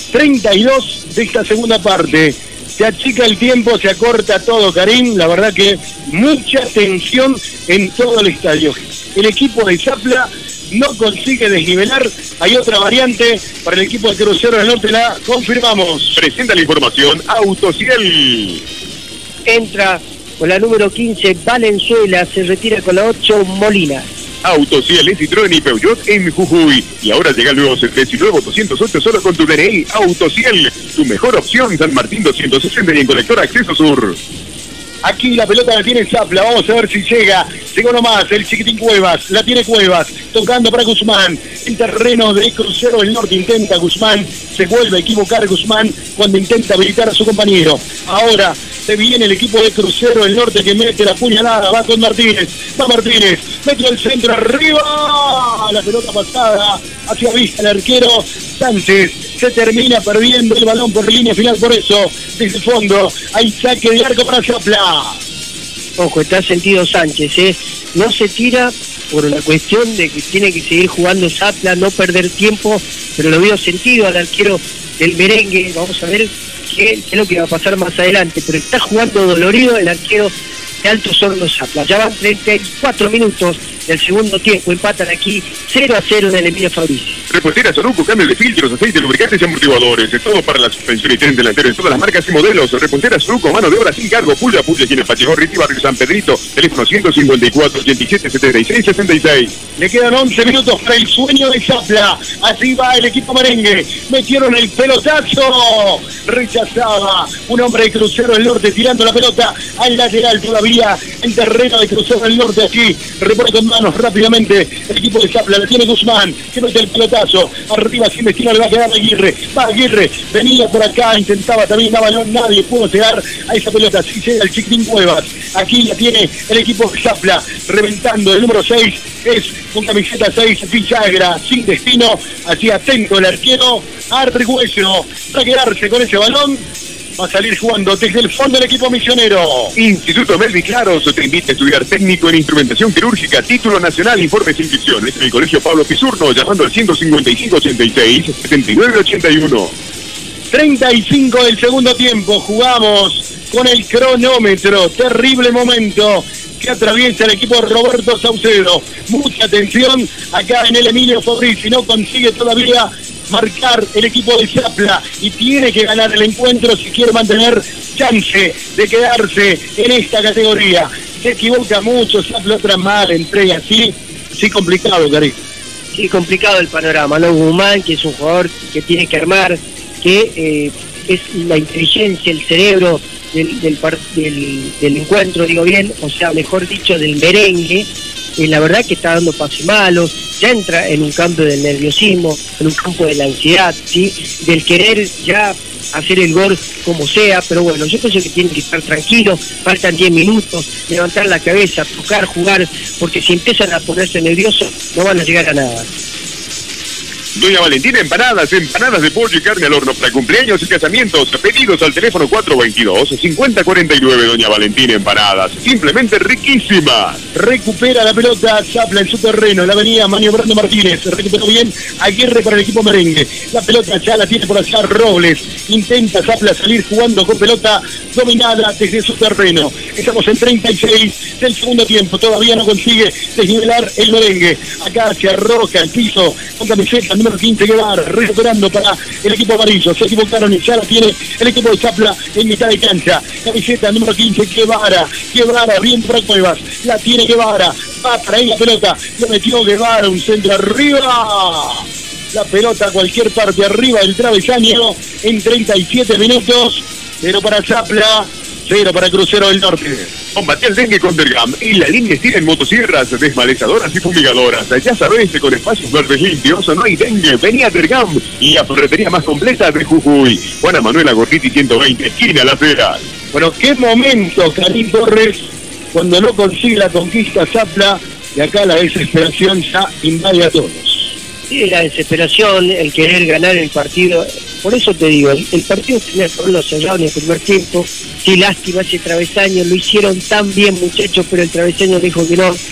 Speaker 3: treinta y dos de esta segunda parte. Se achica el tiempo, se acorta todo, Karim. La verdad que mucha tensión en todo el estadio. El equipo de Zapla no consigue desnivelar. Hay otra variante para el equipo de Crucero del Norte, la confirmamos.
Speaker 1: Presenta la información Autociel.
Speaker 2: Entra con la número quince, Valenzuela, se retira con la ocho, Molina.
Speaker 1: Autociel es Citroën y Peugeot en Jujuy. Y ahora llega el nuevo Celtes y nuevo doscientos ocho solo con tu D N I. Autociel, tu mejor opción. San Martín doscientos sesenta y en Colector Acceso Sur.
Speaker 3: Aquí la pelota la tiene Zapla, vamos a ver si llega. Llegó nomás el chiquitín Cuevas, la tiene Cuevas, tocando para Guzmán. En terreno de Crucero del Norte intenta Guzmán, se vuelve a equivocar Guzmán cuando intenta habilitar a su compañero. Ahora se viene el equipo de Crucero del Norte que mete la puñalada, va con Martínez, va Martínez, mete el centro arriba, la pelota pasada hacia vista el arquero Sánchez. Se termina perdiendo el balón por línea final, por eso desde el fondo hay saque de arco para Zapla.
Speaker 2: Ojo, está sentido Sánchez, ¿eh? No se tira por la cuestión de que tiene que seguir jugando Zapla, no perder tiempo, pero lo veo sentido al arquero del merengue. Vamos a ver qué es lo que va a pasar más adelante, pero está jugando dolorido el arquero de Altos Hornos Zapla. Ya van treinta y cuatro minutos del segundo tiempo, empatan aquí cero a cero en el Emilio Fabricio.
Speaker 1: Repostera Soruco, cambio de filtros, aceite, lubricantes y amortiguadores. Es todo para la suspensión y tren delantero en todas las marcas y modelos. Repostera Soruco, mano de obra sin cargo. Pulga, Pulga, aquí en el Pachigorri, Barrio San Pedrito. Teléfono ciento cincuenta y cuatro, ochenta y siete, setenta y seis, sesenta y seis.
Speaker 3: Le quedan once minutos para el sueño de Zapla. Así va el equipo merengue. Metieron el pelotazo. Rechazaba un hombre de Crucero del Norte tirando la pelota al lateral todavía en terreno de Crucero del Norte. Aquí repone con manos rápidamente el equipo de Zapla. La tiene Guzmán, que mete el pelotazo. Arriba sin destino le va a quedar Aguirre. Va Aguirre, venía por acá, intentaba también la balón. Nadie pudo llegar a esa pelota. Sí llega el chiquitín Cuevas. Aquí la tiene el equipo de Zapla. Reventando el número seis. Es con camiseta seis, Villagra, sin destino. Así atento el arquero Argüello para quedarse con ese balón. Va a salir jugando desde el fondo del equipo misionero.
Speaker 1: Instituto Melvi Claros te invita a estudiar técnico en instrumentación quirúrgica, título nacional, informes e inscripciones en el Colegio Pablo Pisurno, llamando al ciento cincuenta y cinco, ochenta y seis, setenta y nueve, ochenta y uno.
Speaker 3: treinta y cinco del segundo tiempo, jugamos con el cronómetro. Terrible momento que atraviesa el equipo de Roberto Saucedo. Mucha atención acá en el Emilio Fabrizi, no consigue todavía marcar el equipo de Zapla y tiene que ganar el encuentro si quiere mantener chance de quedarse en esta categoría. Se equivoca mucho, Zapla otra mal, entrega así, sí complicado, Cari.
Speaker 2: Sí, complicado el panorama, ¿no? Guzmán, que es un jugador que tiene que armar, que eh, es la inteligencia, el cerebro del, del, del, del encuentro, digo bien, o sea, mejor dicho, del merengue. Eh, la verdad que está dando pasos malos, ya entra en un campo del nerviosismo, en un campo de la ansiedad, ¿sí? Del querer ya hacer el gol como sea, pero bueno, yo pienso que tienen que estar tranquilos, faltan diez minutos, levantar la cabeza, tocar, jugar, porque si empiezan a ponerse nerviosos no van a llegar a nada.
Speaker 1: Doña Valentina Empanadas, empanadas de pollo y carne al horno para cumpleaños y casamientos. Pedidos al teléfono cuatro veintidós, cincuenta cuarenta y nueve. Doña Valentina Empanadas, simplemente riquísimas.
Speaker 3: Recupera la pelota Zapla en su terreno, la venía maniobrando Martínez, recuperó bien Aguirre para el equipo merengue. La pelota ya la tiene por allá Robles, intenta Zapla salir jugando con pelota dominada desde su terreno. Estamos en treinta y seis del segundo tiempo, todavía no consigue desnivelar el merengue. Acá se arroja el piso con camiseta número quince Guevara, recuperando para el equipo amarillo. Se equivocaron y ya la tiene el equipo de Zapla en mitad de cancha. Camiseta número quince Guevara, Guevara bien para Cuevas, la tiene Guevara, va para ahí la pelota, lo metió Guevara, un centro arriba. La pelota a cualquier parte arriba del travesaño en treinta y siete minutos. Cero para Zapla, cero para Crucero del Norte.
Speaker 1: Combate el dengue con Dergam y la línea estira en motosierras, desmalezadoras y fumigadoras. Ya sabes, con espacios verdes limpios no hay dengue. Venía a Dergam y la ferretería más completa de Jujuy. Juana Manuela Gorriti ciento veinte, esquina Las Heras.
Speaker 3: Bueno, qué momento, Karim Torres, cuando no consigue la conquista Zapla, y acá la desesperación ya invade a todos.
Speaker 2: Sí, la desesperación, el querer ganar el partido. Por eso te digo, el, el partido tenía que haberlo cerrado en el primer tiempo. Sí, lástima ese travesaño, lo hicieron tan bien, muchachos, pero el travesaño dijo que no.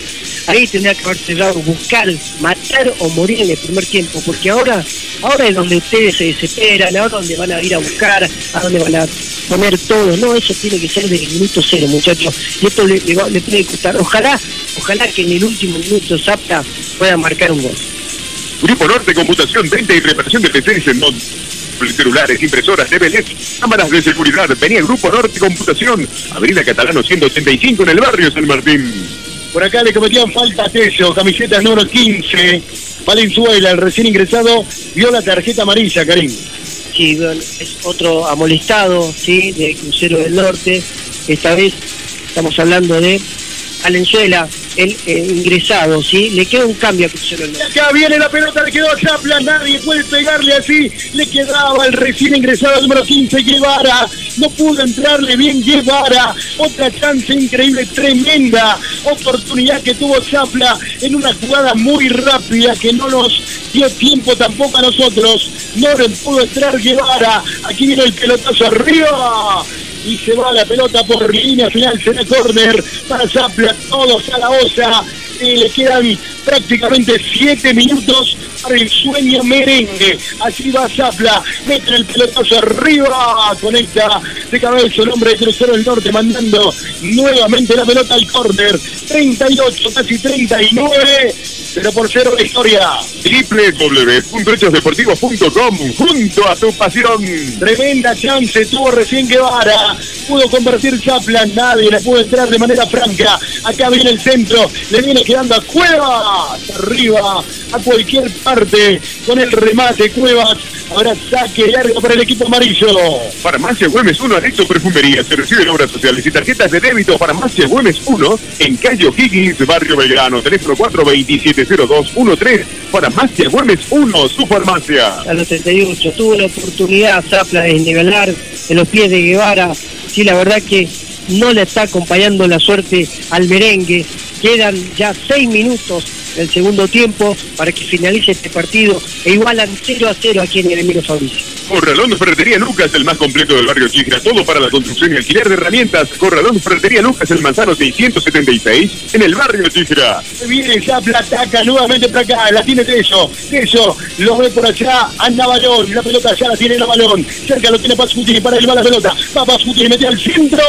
Speaker 2: ahí tendría que haber cerrado, buscar, matar o morir en el primer tiempo, porque ahora, ahora es donde ustedes se desesperan, ahora donde van a ir a buscar, a donde van a poner todo, no, eso tiene que ser desde el minuto cero, muchachos, y esto le, le, va, le tiene que costar, ojalá, ojalá que en el último minuto Zapla pueda marcar un gol.
Speaker 1: Grupo Norte, computación, venta y reparación de P Cs en celulares, impresoras, T Vs, cámaras de seguridad. Venía el Grupo Norte Computación, Avenida Catalano ciento ochenta y cinco en el barrio San Martín.
Speaker 3: Por acá le cometían falta a Tello, camiseta número quince, Valenzuela, el recién ingresado, vio la tarjeta amarilla, Karim.
Speaker 2: Sí, bueno, es otro amolestado, sí, de Crucero del Norte. Esta vez estamos hablando de Valenzuela, el eh, ingresado, ¿sí? Le queda un cambio a Crucero del Norte.
Speaker 3: Acá viene la pelota, le quedó a Zapla, nadie puede pegarle así, le quedaba el recién ingresado número quince, Guevara, no pudo entrarle bien Guevara, otra chance increíble, tremenda oportunidad que tuvo Zapla en una jugada muy rápida que no nos dio tiempo tampoco a nosotros, no le pudo entrar Guevara, aquí viene el pelotazo arriba, y se va la pelota por línea final, será córner para Zapla, todos a la olla, y le quedan prácticamente siete minutos para el sueño merengue, así va Zapla, mete el pelotazo arriba, conecta de cabeza el hombre de Crucero del Norte, mandando nuevamente la pelota al córner, treinta y ocho, casi treinta y nueve, pero por cero la historia.
Speaker 1: doble u doble u doble u punto hechos deportivos punto com, junto a tu pasión.
Speaker 3: Tremenda chance tuvo recién Guevara, pudo convertir Zapla, nadie le pudo entrar de manera franca. Acá viene el centro, le viene quedando a Cuevas, arriba, a cualquier parte, con el remate Cuevas. Ahora saque largo para el equipo amarillo.
Speaker 1: Farmacia Güemes uno, Anexo Perfumería. Se reciben obras sociales y tarjetas de débito. Farmacia Güemes uno, en calle O'Higgins, barrio Belgrano. Teléfono cuatro dos siete cero dos uno tres. Farmacia Güemes uno, su farmacia.
Speaker 2: A los treinta y ocho tuvo la oportunidad Zapla de nivelar en los pies de Guevara. Sí, la verdad que no le está acompañando la suerte al merengue. Quedan ya seis minutos del segundo tiempo para que finalice este partido e igualan cero a cero aquí en el Emilio Fabricio.
Speaker 1: Corralón Ferretería Lucas, el más completo del barrio Chigra, todo para la construcción y alquiler de herramientas. Corralón Ferretería Lucas, el Manzano seiscientos setenta y seis, en el barrio Chigra.
Speaker 3: Viene Zapla, ataca nuevamente para acá, la tiene Tello, Tello lo ve por allá, anda Balón, la pelota ya la tiene la Balón, cerca lo tiene Pascuti, para él va la pelota, va Pascuti, mete al centro,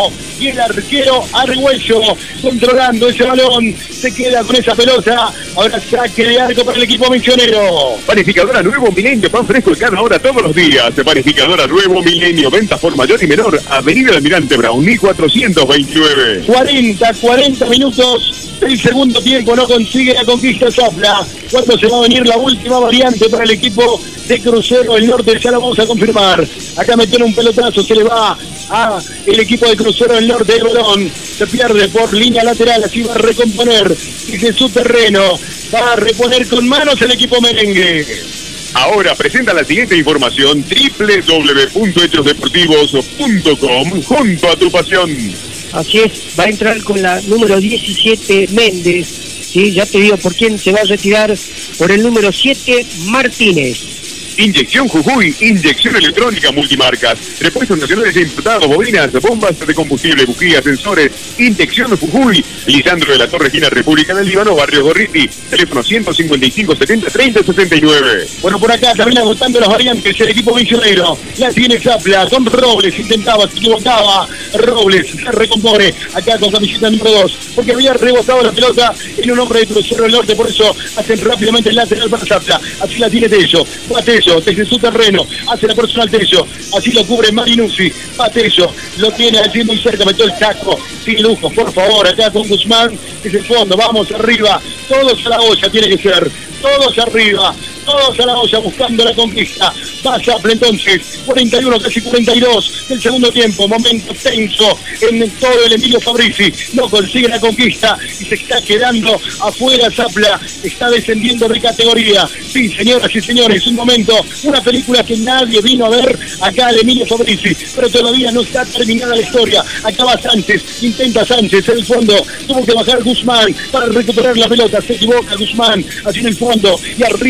Speaker 3: y el arquero Argüello controlando ese balón, se queda con esa pelota, ahora saque de arco para el equipo misionero.
Speaker 1: Panificadora Nuevo Milenio, pan fresco de cada hora todos los días. Panificadora Nuevo Milenio, venta por mayor y menor, Avenida Almirante Brown, cuatrocientos veintinueve.
Speaker 3: cuarenta, cuarenta minutos del segundo tiempo, no consigue la conquista Zapla. Cuando se va a venir la última variante para el equipo de Crucero del Norte, ya la vamos a confirmar. Acá metieron un pelotazo, se le va a el equipo de Crucero del Norte, el balón se pierde por línea lateral, así va a recomponer desde su terreno, va a reponer con manos el equipo merengue.
Speaker 1: Ahora presenta la siguiente información, doble u doble u doble u punto hechos deportivos punto com, junto a tu pasión.
Speaker 2: Así es, va a entrar con la número diecisiete Méndez, ¿sí? Ya te digo por quién se va a retirar, por el número siete Martínez.
Speaker 1: Inyección Jujuy, inyección electrónica multimarcas, repuestos nacionales e importados, bobinas, bombas de combustible, bujías, sensores. Inyección Jujuy, Lisandro de la Torre, esquina República del Líbano, barrio Gorriti, teléfono ciento cincuenta y cinco setenta treinta sesenta y nueve.
Speaker 3: Bueno, por acá también agotando las variantes el equipo misionero, la tiene Zapla con Robles, intentaba, se equivocaba, Robles se recompone acá con camiseta número dos, porque había rebotado la pelota en un hombre de Crucero del Norte, por eso hacen rápidamente el lateral para Zapla, así la tiene Tello, va Tello, desde su terreno, hace la personal Tello, así lo cubre Marinuzzi, va Tello, lo tiene allí muy cerca, metió el taco, sin lujo, por favor, acá con Guzmán, es el fondo, vamos arriba, todos a la olla tiene que ser, todos arriba, todos a la olla buscando la conquista. Va Zapla entonces, cuarenta y uno, casi cuarenta y dos del segundo tiempo, momento tenso en todo el Emilio Fabrizi, no consigue la conquista y se está quedando afuera Zapla, está descendiendo de categoría. Sí, señoras y señores, un momento, una película que nadie vino a ver acá al Emilio Fabrizi, pero todavía no está terminada la historia. Acaba Sánchez, intenta Sánchez en el fondo, tuvo que bajar Guzmán para recuperar la pelota, se equivoca Guzmán, así en el fondo y arriba la recuperación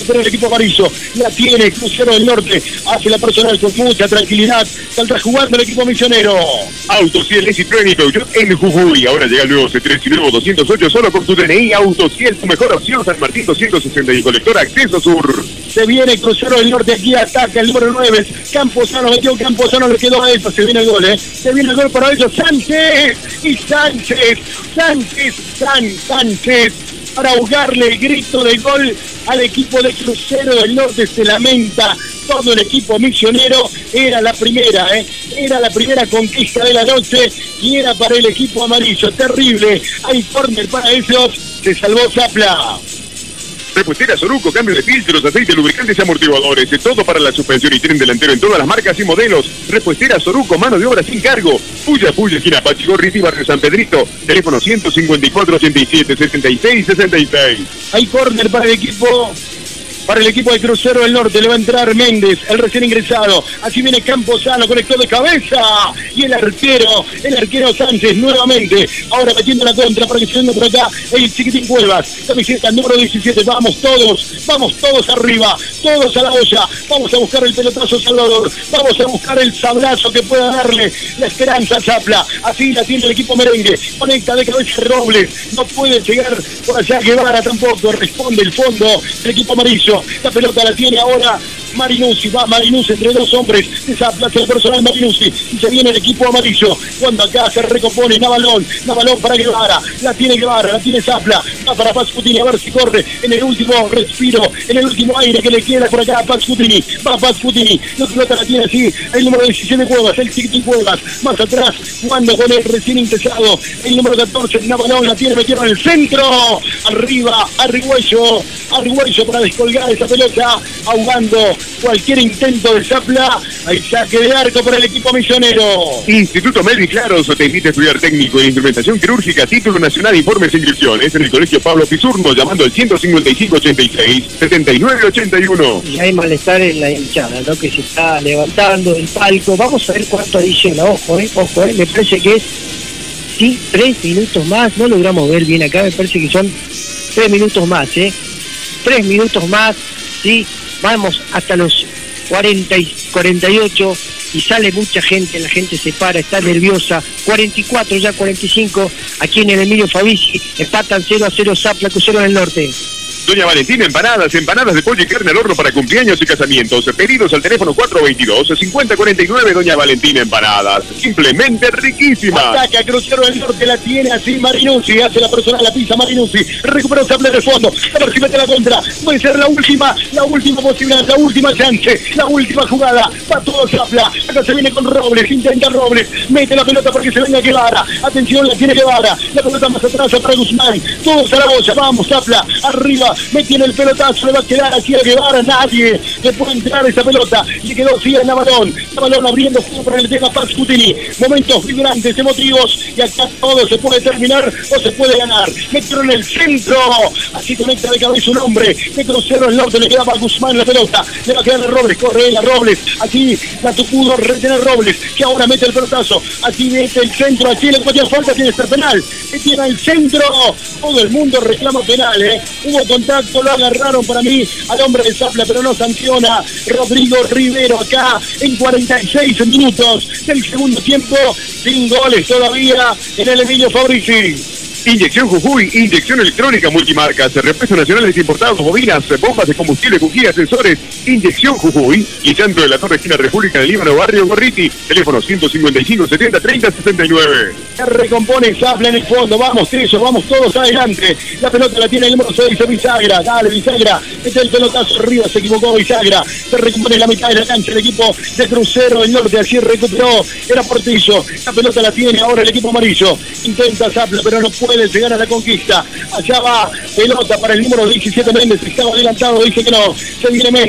Speaker 3: recupera el equipo amarillo, la tiene Crucero del Norte, hace la personal con mucha tranquilidad, saldrá jugando el equipo misionero.
Speaker 1: Autociel es Citroën y Peugeot en Jujuy. Ahora llega el nuevo C tres y nuevo doscientos ocho solo con tu D N I. Autociel, tu mejor opción. San Martín doscientos sesenta y Colector Acceso Sur.
Speaker 3: Se viene Crucero del Norte, aquí ataca el número nueve. Camposano metió, Camposano le quedó a eso. Se viene el gol, ¿eh? Se viene el gol para ellos. Sánchez y Sánchez. Sánchez, San Sánchez. Para ahogarle el grito de gol al equipo de Crucero del Norte. Se lamenta todo el equipo misionero. Era la primera, ¿eh? Era la primera conquista de la noche y era para el equipo amarillo. Terrible. Hay córner para ellos. Se salvó Zapla.
Speaker 1: Repuestera Soruco, cambio de filtros, aceite, lubricantes y amortiguadores. Todo para la suspensión y tren delantero en todas las marcas y modelos. Repuestera Soruco, mano de obra sin cargo. Puya, Puya, esquina Pachigorriti, barrio San Pedrito. Teléfono ciento cincuenta y cuatro, ochenta y siete, sesenta y seis, sesenta y seis.
Speaker 3: Hay córner para el equipo... Para el equipo de Crucero del Norte le va a entrar Méndez, el recién ingresado. Así viene Camposano, conectó de cabeza. Y el arquero, el arquero Sánchez nuevamente. Ahora metiendo la contra para que se venga por acá el Chiquitín Cuevas. Camiseta número diecisiete. Vamos todos, vamos todos arriba. Todos a la olla. Vamos a buscar el pelotazo Salvador. Vamos a buscar el sablazo que pueda darle la esperanza a Zapla. Así la tiene el equipo merengue. Conecta de cabeza Robles. No puede llegar por allá Guevara tampoco. Responde el fondo del equipo amarillo. La pelota la tiene ahora Marinuzzi, va Marinuzzi entre dos hombres, esa plaza de personal Marinuzzi, y se viene el equipo amarillo, cuando acá se recompone Navalón, Navalón para Guevara, la tiene Guevara, la tiene Zapla, va para Paz Cutini, a ver si corre en el último respiro, en el último aire que le queda por acá a Paz Cutini, va Paz Cutini, la pelota la tiene así, el número diecisiete Cuevas, el Chiquitín Cuevas, más atrás, jugando con el recién ingresado, el número catorce, Navalón, la tiene metido en el centro, arriba, Arriguello, Arriguello para descolgar esa pelota, ahogando cualquier intento de Zapla. Hay saque de arco para el equipo misionero.
Speaker 1: Instituto Melvi Claros te invita a estudiar técnico en instrumentación quirúrgica, título nacional, informes e inscripciones en el Colegio Pablo Pisurno, llamando al ciento cincuenta y cinco, ochenta y seis, setenta y nueve, ochenta y uno.
Speaker 2: Y hay malestar en la hinchada, ¿no? Que se está levantando del palco. Vamos a ver cuánto adiciona. Ojo, eh, ojo, eh. Me parece que es, sí, tres minutos más. No logramos ver bien acá. Me parece que son tres minutos más, ¿eh? Tres minutos más, sí. Vamos hasta los cuarenta y cuarenta y ocho y sale mucha gente, la gente se para, está nerviosa. cuarenta y cuatro, ya cuarenta y cinco, aquí en el Emilio Fabici, empatan cero a cero Zapla, Crucero del Norte.
Speaker 1: Doña Valentina Empanadas, empanadas de pollo y carne al horno para cumpleaños y casamientos. Pedidos al teléfono cuatro veintidós, cincuenta cuarenta y nueve, Doña Valentina Empanadas. Simplemente riquísima.
Speaker 3: Ataca Crucero del Norte, la tiene así Marinuzzi, hace la persona, la pisa Marinuzzi, recupera Zapla de fondo, a ver si mete la contra, puede ser la última, la última posibilidad, la última chance, la última jugada, va todo Zapla, acá se viene con Robles, intenta Robles, mete la pelota para que se venga Guevara, atención, la tiene Guevara, la pelota más atrás para Guzmán, todos a la boya, vamos Zapla, arriba, mete en el pelotazo, le va a quedar aquí a Guevara, nadie le puede entrar esa pelota, le quedó así a Navalón, Navalón abriendo juego para el tema Paz Cutini, momentos vibrantes, emotivos, y acá todo se puede terminar o se puede ganar, metieron en el centro, así conecta de cabeza un hombre, de Crucero del Norte, le quedaba a Guzmán la pelota, le va a quedar a Robles, corre él a Robles, aquí la pudo retener Robles, que ahora mete el pelotazo, aquí mete el centro, aquí le cualquier falta, tiene que ser penal, metiera el centro, todo el mundo reclama penal, eh, hubo contacto, lo agarraron para mí al hombre de Zapla, pero no sanciona Rodrigo Rivero acá en cuarenta y seis minutos del segundo tiempo, sin goles todavía en el Emilio Fabrici.
Speaker 1: Inyección Jujuy, inyección electrónica multimarcas, repuestos nacionales importados, bobinas, bombas de combustible, bujías, sensores. Inyección Jujuy, y centro de la Torre Esquina República del Líbano, barrio Gorriti, teléfono ciento cincuenta y cinco, setenta, treinta, sesenta y nueve.
Speaker 3: Se recompone Zapla en el fondo, vamos Trillo, vamos todos adelante. La pelota la tiene el número seis, Bisagra, dale Bisagra, mete el pelotazo arriba, se equivocó Bisagra, se recompone la mitad de la cancha el equipo de Crucero del Norte, así recuperó, era Portillo, la pelota la tiene ahora el equipo amarillo, intenta Zapla, pero no puede llegar a la conquista. Allá va pelota para el número diecisiete Méndez, estaba adelantado, dice que no, se viene Méndez,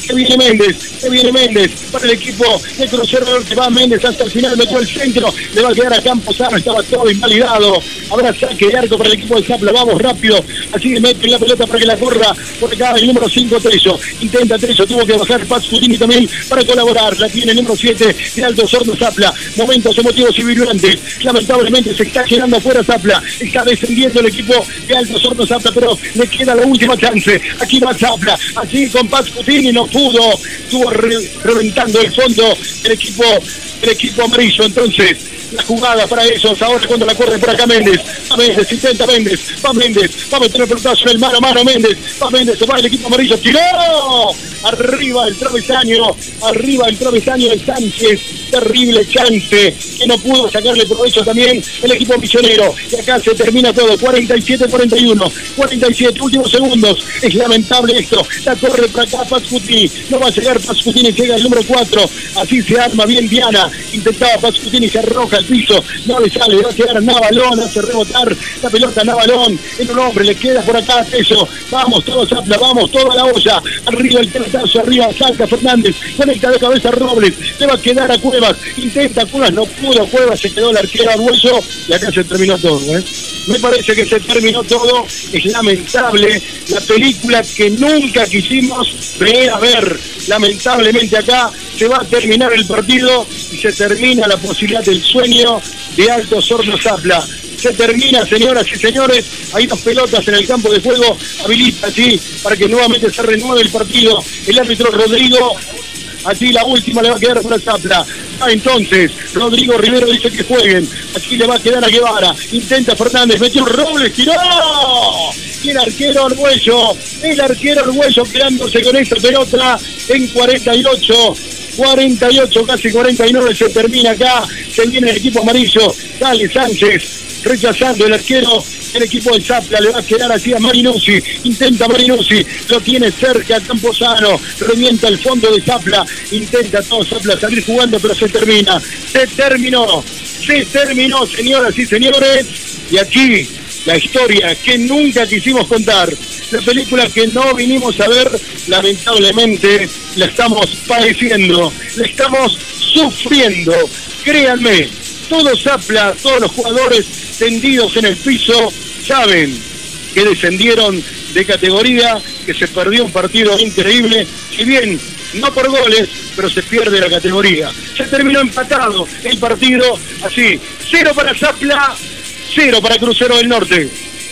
Speaker 3: que viene Méndez, que viene Méndez para el equipo de Crucero Norte, va Méndez hasta el final, metió el centro, le va a quedar a Camposano, estaba todo invalidado, habrá saque de arco para el equipo de Zapla, vamos rápido, así que mete la pelota para que la corra por acá el número cinco Treso, intenta Treso, tuvo que bajar Paz Futini también para colaborar, la tiene el número siete de Alto Hornos Zapla, momentos emotivos y vibrantes, lamentablemente se está quedando afuera Zapla, está descendiendo el equipo de Alto Hornos Zapla, pero le queda la última chance, aquí va Zapla, así con Paz Futini no pudo, estuvo re reventando el fondo del equipo, el equipo amarillo, entonces la jugada para ellos, ahora cuando la corre por acá Méndez, va Méndez, intenta Méndez, va Méndez, va a meter el pelotazo en el mano a mano Méndez, va Méndez, se va el equipo amarillo, tiró, arriba el travesaño, arriba el travesaño de Sánchez, terrible chance, que no pudo sacarle provecho también el equipo misionero, y acá se termina todo, cuarenta y siete cuarenta y uno, cuarenta y siete, últimos segundos, es lamentable esto, la corre para acá Pascutini, no va a llegar Pascutini, llega el número cuatro, así se arma bien Diana, intentaba Pascutini, se arroja al piso, no le sale, va a quedar Navalón, hace rebotar la pelota Navalón, en un hombre, le queda por acá eso, vamos todos Zapla, vamos toda la olla, arriba el pelotazo, arriba salta Fernández, conecta de cabeza Robles, le va a quedar a Cuevas, intenta Cuevas, no pudo, Cuevas se quedó el arquero al hueso, y acá se terminó todo, ¿eh? Me parece que se terminó todo, es lamentable, la película que nunca quisimos venir a ver, lamentablemente acá se va a terminar el partido y se termina la posibilidad del sueño de Alto Hornos Zapla. Se termina, señoras y señores, hay dos pelotas en el campo de juego, habilita allí para que nuevamente se renueve el partido, el árbitro Rodrigo. Aquí la última le va a quedar para Zapla. Ah, entonces, Rodrigo Rivero dice que jueguen. Aquí le va a quedar a Guevara. Intenta Fernández, metió Robles, tiró. Y el arquero Arguello, el arquero Arguello quedándose con esa pelota en cuarenta y ocho. cuarenta y ocho, casi cuarenta y nueve, se termina acá. Se viene el equipo amarillo. Sale Sánchez, rechazando el arquero. El equipo de Zapla le va a quedar así a Marinuzzi, intenta Marinuzzi, lo tiene cerca Camposano, revienta el fondo de Zapla, intenta todo Zapla salir jugando, pero se termina, se terminó, se terminó, señoras y señores, y aquí la historia que nunca quisimos contar, la película que no vinimos a ver, lamentablemente la estamos padeciendo, la estamos sufriendo, créanme, todo Zapla, todos los jugadores tendidos en el piso, saben que descendieron de categoría, que se perdió un partido increíble, si bien no por goles, pero se pierde la categoría. Se terminó empatado el partido, así, cero para Zapla, cero para Crucero del Norte.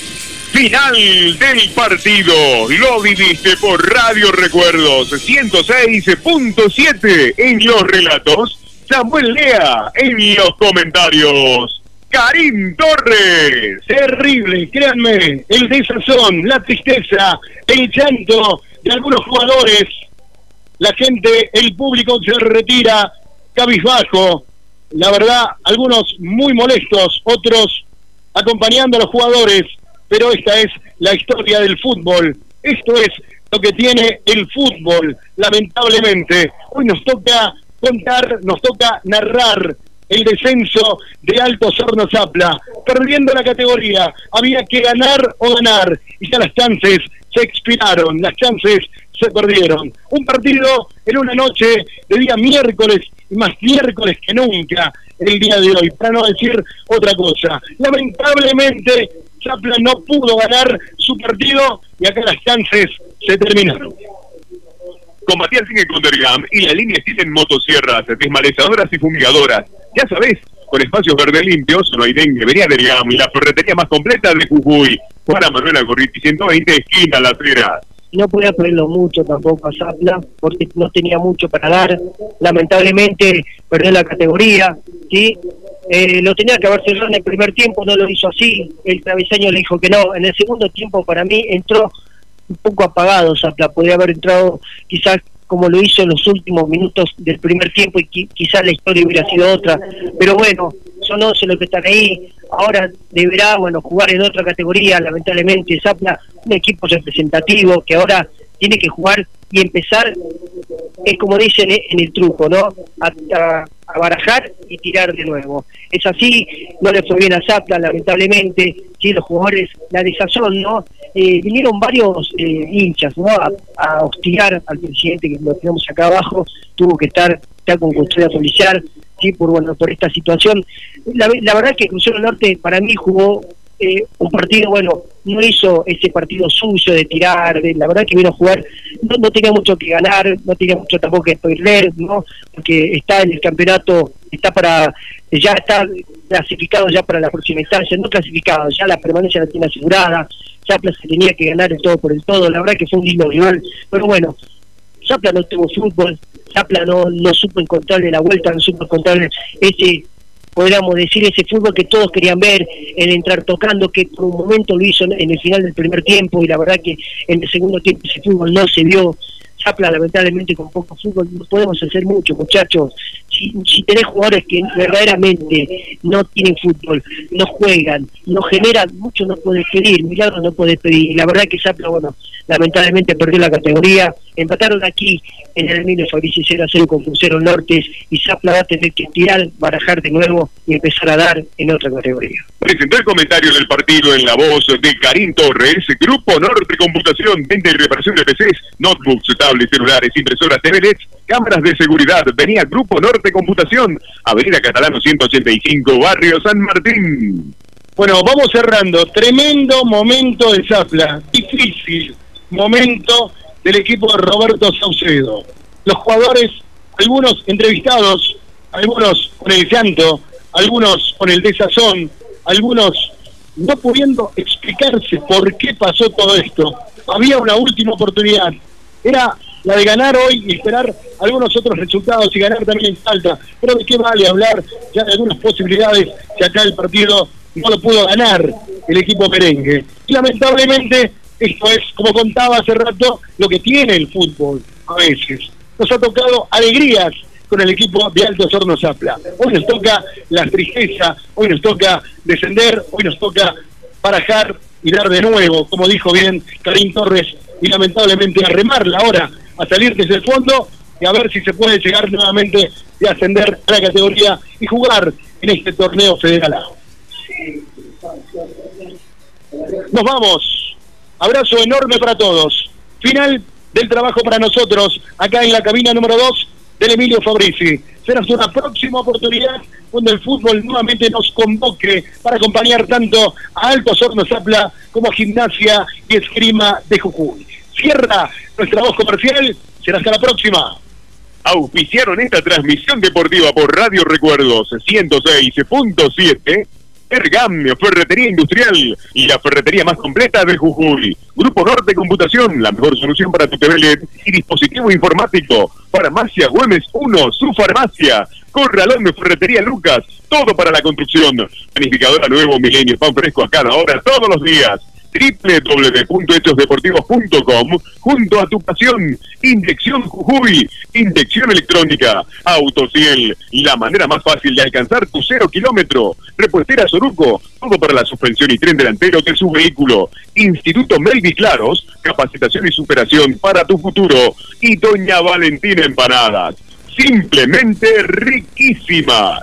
Speaker 1: Final del partido, lo viviste por Radio Recuerdos ciento seis punto siete en los relatos, Samuel Lea en los comentarios. Karim Torres.
Speaker 3: Terrible, créanme, el desazón, la tristeza, el llanto de algunos jugadores. La gente, el público se retira cabizbajo. La verdad, algunos muy molestos, otros acompañando a los jugadores. Pero esta es la historia del fútbol. Esto es lo que tiene el fútbol, lamentablemente. Hoy nos toca contar, nos toca narrar el descenso de Alto Hornos Zapla, perdiendo la categoría, había que ganar o ganar, y ya las chances se expiraron, las chances se perdieron. Un partido en una noche de día miércoles, y más miércoles que nunca el día de hoy, para no decir otra cosa. Lamentablemente, Zapla no pudo ganar su partido, y acá las chances se terminaron.
Speaker 1: Con Matías sigue con Dergam y la línea existen motosierras, desmalezadoras y fumigadoras. Ya sabés, con espacios verdes limpios, no hay dengue. Venía Dergam, la ferretería más completa de Jujuy. Juana Manuel Agorriti, ciento veinte, esquina Las Heras.
Speaker 2: No podía ponerlo mucho tampoco a Zapla, porque no tenía mucho para dar. Lamentablemente perdió la categoría, ¿sí? Eh, lo tenía que haber cerrado en el primer tiempo, no lo hizo así. El travesaño le dijo que no. En el segundo tiempo, para mí, entró un poco apagado Zapla, podría haber entrado quizás como lo hizo en los últimos minutos del primer tiempo y qui quizás la historia hubiera sido otra, pero bueno, son once los que están ahí, ahora deberá, bueno, jugar en otra categoría, lamentablemente Zapla, un equipo representativo que ahora tiene que jugar y empezar, es como dicen en el truco, ¿no? A, a, a barajar y tirar de nuevo. Es así, no le fue bien a Zapla, lamentablemente, sí, los jugadores, la desazón, ¿no? Eh, vinieron varios eh, hinchas, ¿no? A, a hostigar al presidente, que lo tenemos acá abajo, tuvo que estar, estar con custodia policial, sí, por, bueno, por esta situación. La, la verdad que Crucero Norte para mí jugó eh, un partido, bueno, no hizo ese partido suyo de tirar, de, la verdad que vino a jugar, no, no tenía mucho que ganar, no tenía mucho tampoco que perder, ¿no? Porque está en el campeonato, está para, ya está clasificado ya para la próxima instancia, no clasificado, ya la permanencia la tiene asegurada. Zapla se tenía que ganar el todo por el todo, la verdad que fue un lindo rival, pero bueno, Zapla no tuvo fútbol, Zapla no, no supo encontrarle la vuelta, no supo encontrarle ese, podríamos decir, ese fútbol que todos querían ver, el entrar tocando, que por un momento lo hizo en el final del primer tiempo, y la verdad que en el segundo tiempo ese fútbol no se vio. Zapla, lamentablemente, con poco fútbol no podemos hacer mucho, muchachos. Si, si tenés jugadores que verdaderamente no tienen fútbol, no juegan, no generan, mucho no podés pedir, milagros no podés pedir. La verdad que Zapla, bueno, lamentablemente perdió la categoría. Empataron aquí en el Emilio Fabrici cero a cero con Crucero Norte, y Zapla va a tener que tirar, barajar de nuevo y empezar a dar en otra categoría.
Speaker 1: Presentó el comentario del partido en la voz de Karim Torres. Grupo Norte Computación, venta y reparación de P Cs, notebooks, tablets, celulares, impresoras, tablets, cámaras de seguridad. Venía Grupo Norte Computación, Avenida Catalano ciento ochenta y cinco, Barrio San Martín.
Speaker 3: Bueno, vamos cerrando. Tremendo momento de Zapla, difícil momento del equipo de Roberto Saucedo. Los jugadores, algunos entrevistados, algunos con el llanto, algunos con el desazón, algunos no pudiendo explicarse por qué pasó todo esto. Había una última oportunidad, era la de ganar hoy y esperar algunos otros resultados y ganar también en Salta. Pero de qué vale hablar ya de algunas posibilidades que acá el partido no lo pudo ganar el equipo merengue. Y lamentablemente esto es, como contaba hace rato, lo que tiene el fútbol a veces. Nos ha tocado alegrías con el equipo de Altos Hornos Zapla. Hoy nos toca la tristeza, hoy nos toca descender, hoy nos toca barajar y dar de nuevo, como dijo bien Karim Torres, y lamentablemente a remarla ahora, a salir desde el fondo y a ver si se puede llegar nuevamente de ascender a la categoría y jugar en este torneo federal A. Nos vamos. Abrazo enorme para todos. Final del trabajo para nosotros acá en la cabina número dos del Emilio Fabrici. Será una próxima oportunidad cuando el fútbol nuevamente nos convoque para acompañar tanto a Altos Hornos Zapla como a Gimnasia y Esgrima de Jujuy. Cierra nuestra voz comercial. Será hasta la próxima.
Speaker 1: Auspiciaron esta transmisión deportiva por Radio Recuerdos ciento seis punto siete. Ergam, Ferretería Industrial y la ferretería más completa de Jujuy. Grupo Norte Computación, la mejor solución para tu T V L E D y dispositivo informático. Farmacia Güemes uno, su farmacia. Corralón de Ferretería Lucas, todo para la construcción. Planificadora Nuevo Milenio, pan fresco a cada hora, todos los días. doble u doble u doble u punto hechos deportivos punto com, junto a tu pasión. Inyección Jujuy, inyección electrónica. Autociel, la manera más fácil de alcanzar tu cero kilómetro. Repuestera Soruco, todo para la suspensión y tren delantero de su vehículo. Instituto Melvi Claros, capacitación y superación para tu futuro. Y Doña Valentina Empanadas, simplemente riquísimas.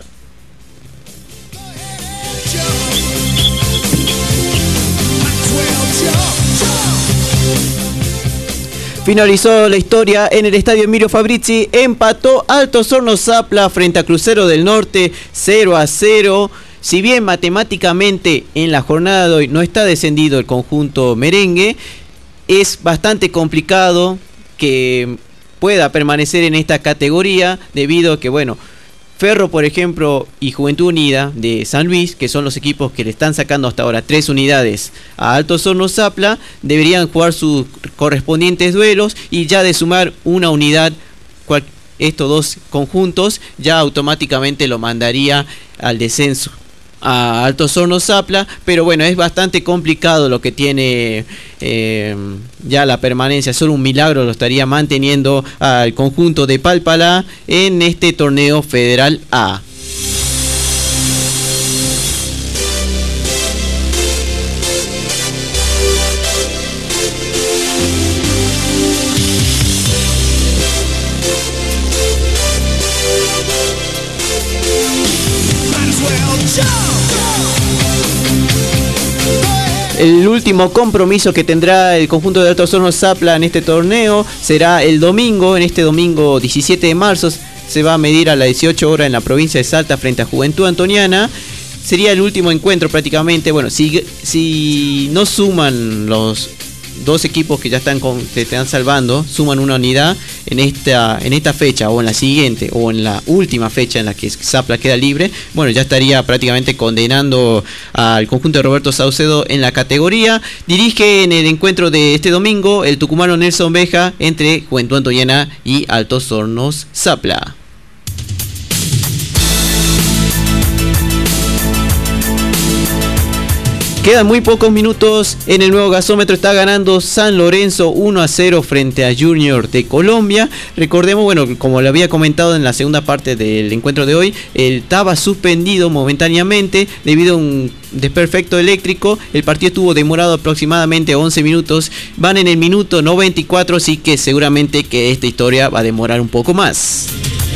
Speaker 4: Finalizó la historia en el estadio Emilio Fabrici. Empató Altos Hornos Zapla frente a Crucero del Norte cero a cero. Si bien matemáticamente en la jornada de hoy no está descendido el conjunto merengue, es bastante complicado que pueda permanecer en esta categoría debido a que, bueno, Ferro, por ejemplo, y Juventud Unida de San Luis, que son los equipos que le están sacando hasta ahora tres unidades a Altos Hornos Zapla, deberían jugar sus correspondientes duelos y ya de sumar una unidad, cual, estos dos conjuntos ya automáticamente lo mandaría al descenso a Altos Hornos Zapla, pero bueno, es bastante complicado lo que tiene eh, ya la permanencia. Solo un milagro lo estaría manteniendo al conjunto de Palpalá en este torneo federal A. El último compromiso que tendrá el conjunto de Altos Hornos Zapla en este torneo será el domingo, en este domingo diecisiete de marzo. Se va a medir a las dieciocho horas en la provincia de Salta frente a Juventud Antoniana. Sería el último encuentro prácticamente. Bueno, si, si no suman los dos equipos que ya están, con, se están salvando, suman una unidad en esta, en esta fecha o en la siguiente o en la última fecha en la que Zapla queda libre, bueno, ya estaría prácticamente condenando al conjunto de Roberto Saucedo en la categoría. Dirige en el encuentro de este domingo el tucumano Nelson Beja entre Juventud Antoniana y Altos Hornos Zapla. Quedan muy pocos minutos. En el nuevo gasómetro está ganando San Lorenzo uno a cero frente a Junior de Colombia. Recordemos, bueno, como lo había comentado en la segunda parte del encuentro de hoy, él estaba suspendido momentáneamente debido a un desperfecto eléctrico. El partido estuvo demorado aproximadamente once minutos. Van en el minuto noventa y cuatro, así que seguramente que esta historia va a demorar un poco más.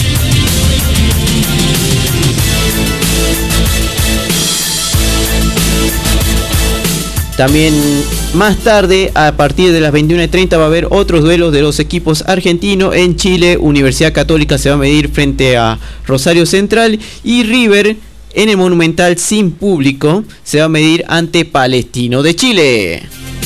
Speaker 4: También más tarde, a partir de las veintiuna y treinta, va a haber otros duelos de los equipos argentinos. En Chile, Universidad Católica se va a medir frente a Rosario Central y River, en el Monumental sin público, se va a medir ante Palestino de Chile.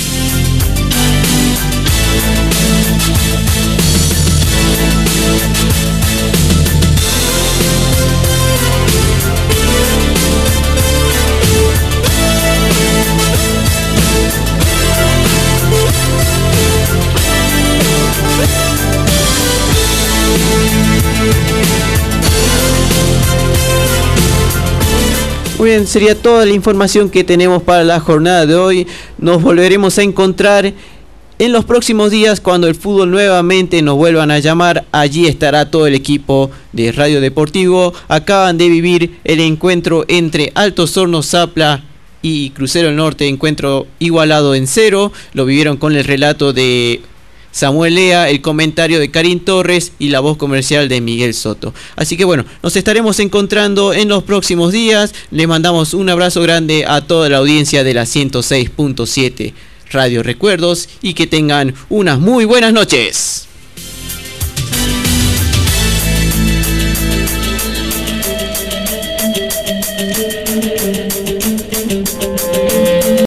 Speaker 4: Muy bien, sería toda la información que tenemos para la jornada de hoy. Nos volveremos a encontrar en los próximos días cuando el fútbol nuevamente nos vuelvan a llamar. Allí estará todo el equipo de Radio Deportivo. Acaban de vivir el encuentro entre Altos Hornos Zapla y Crucero del Norte, encuentro igualado en cero. Lo vivieron con el relato de Samuel Lea, el comentario de Karim Torres y la voz comercial de Miguel Soto. Así que bueno, nos estaremos encontrando en los próximos días. Les mandamos un abrazo grande a toda la audiencia de la ciento seis punto siete Radio Recuerdos y que tengan unas muy buenas noches.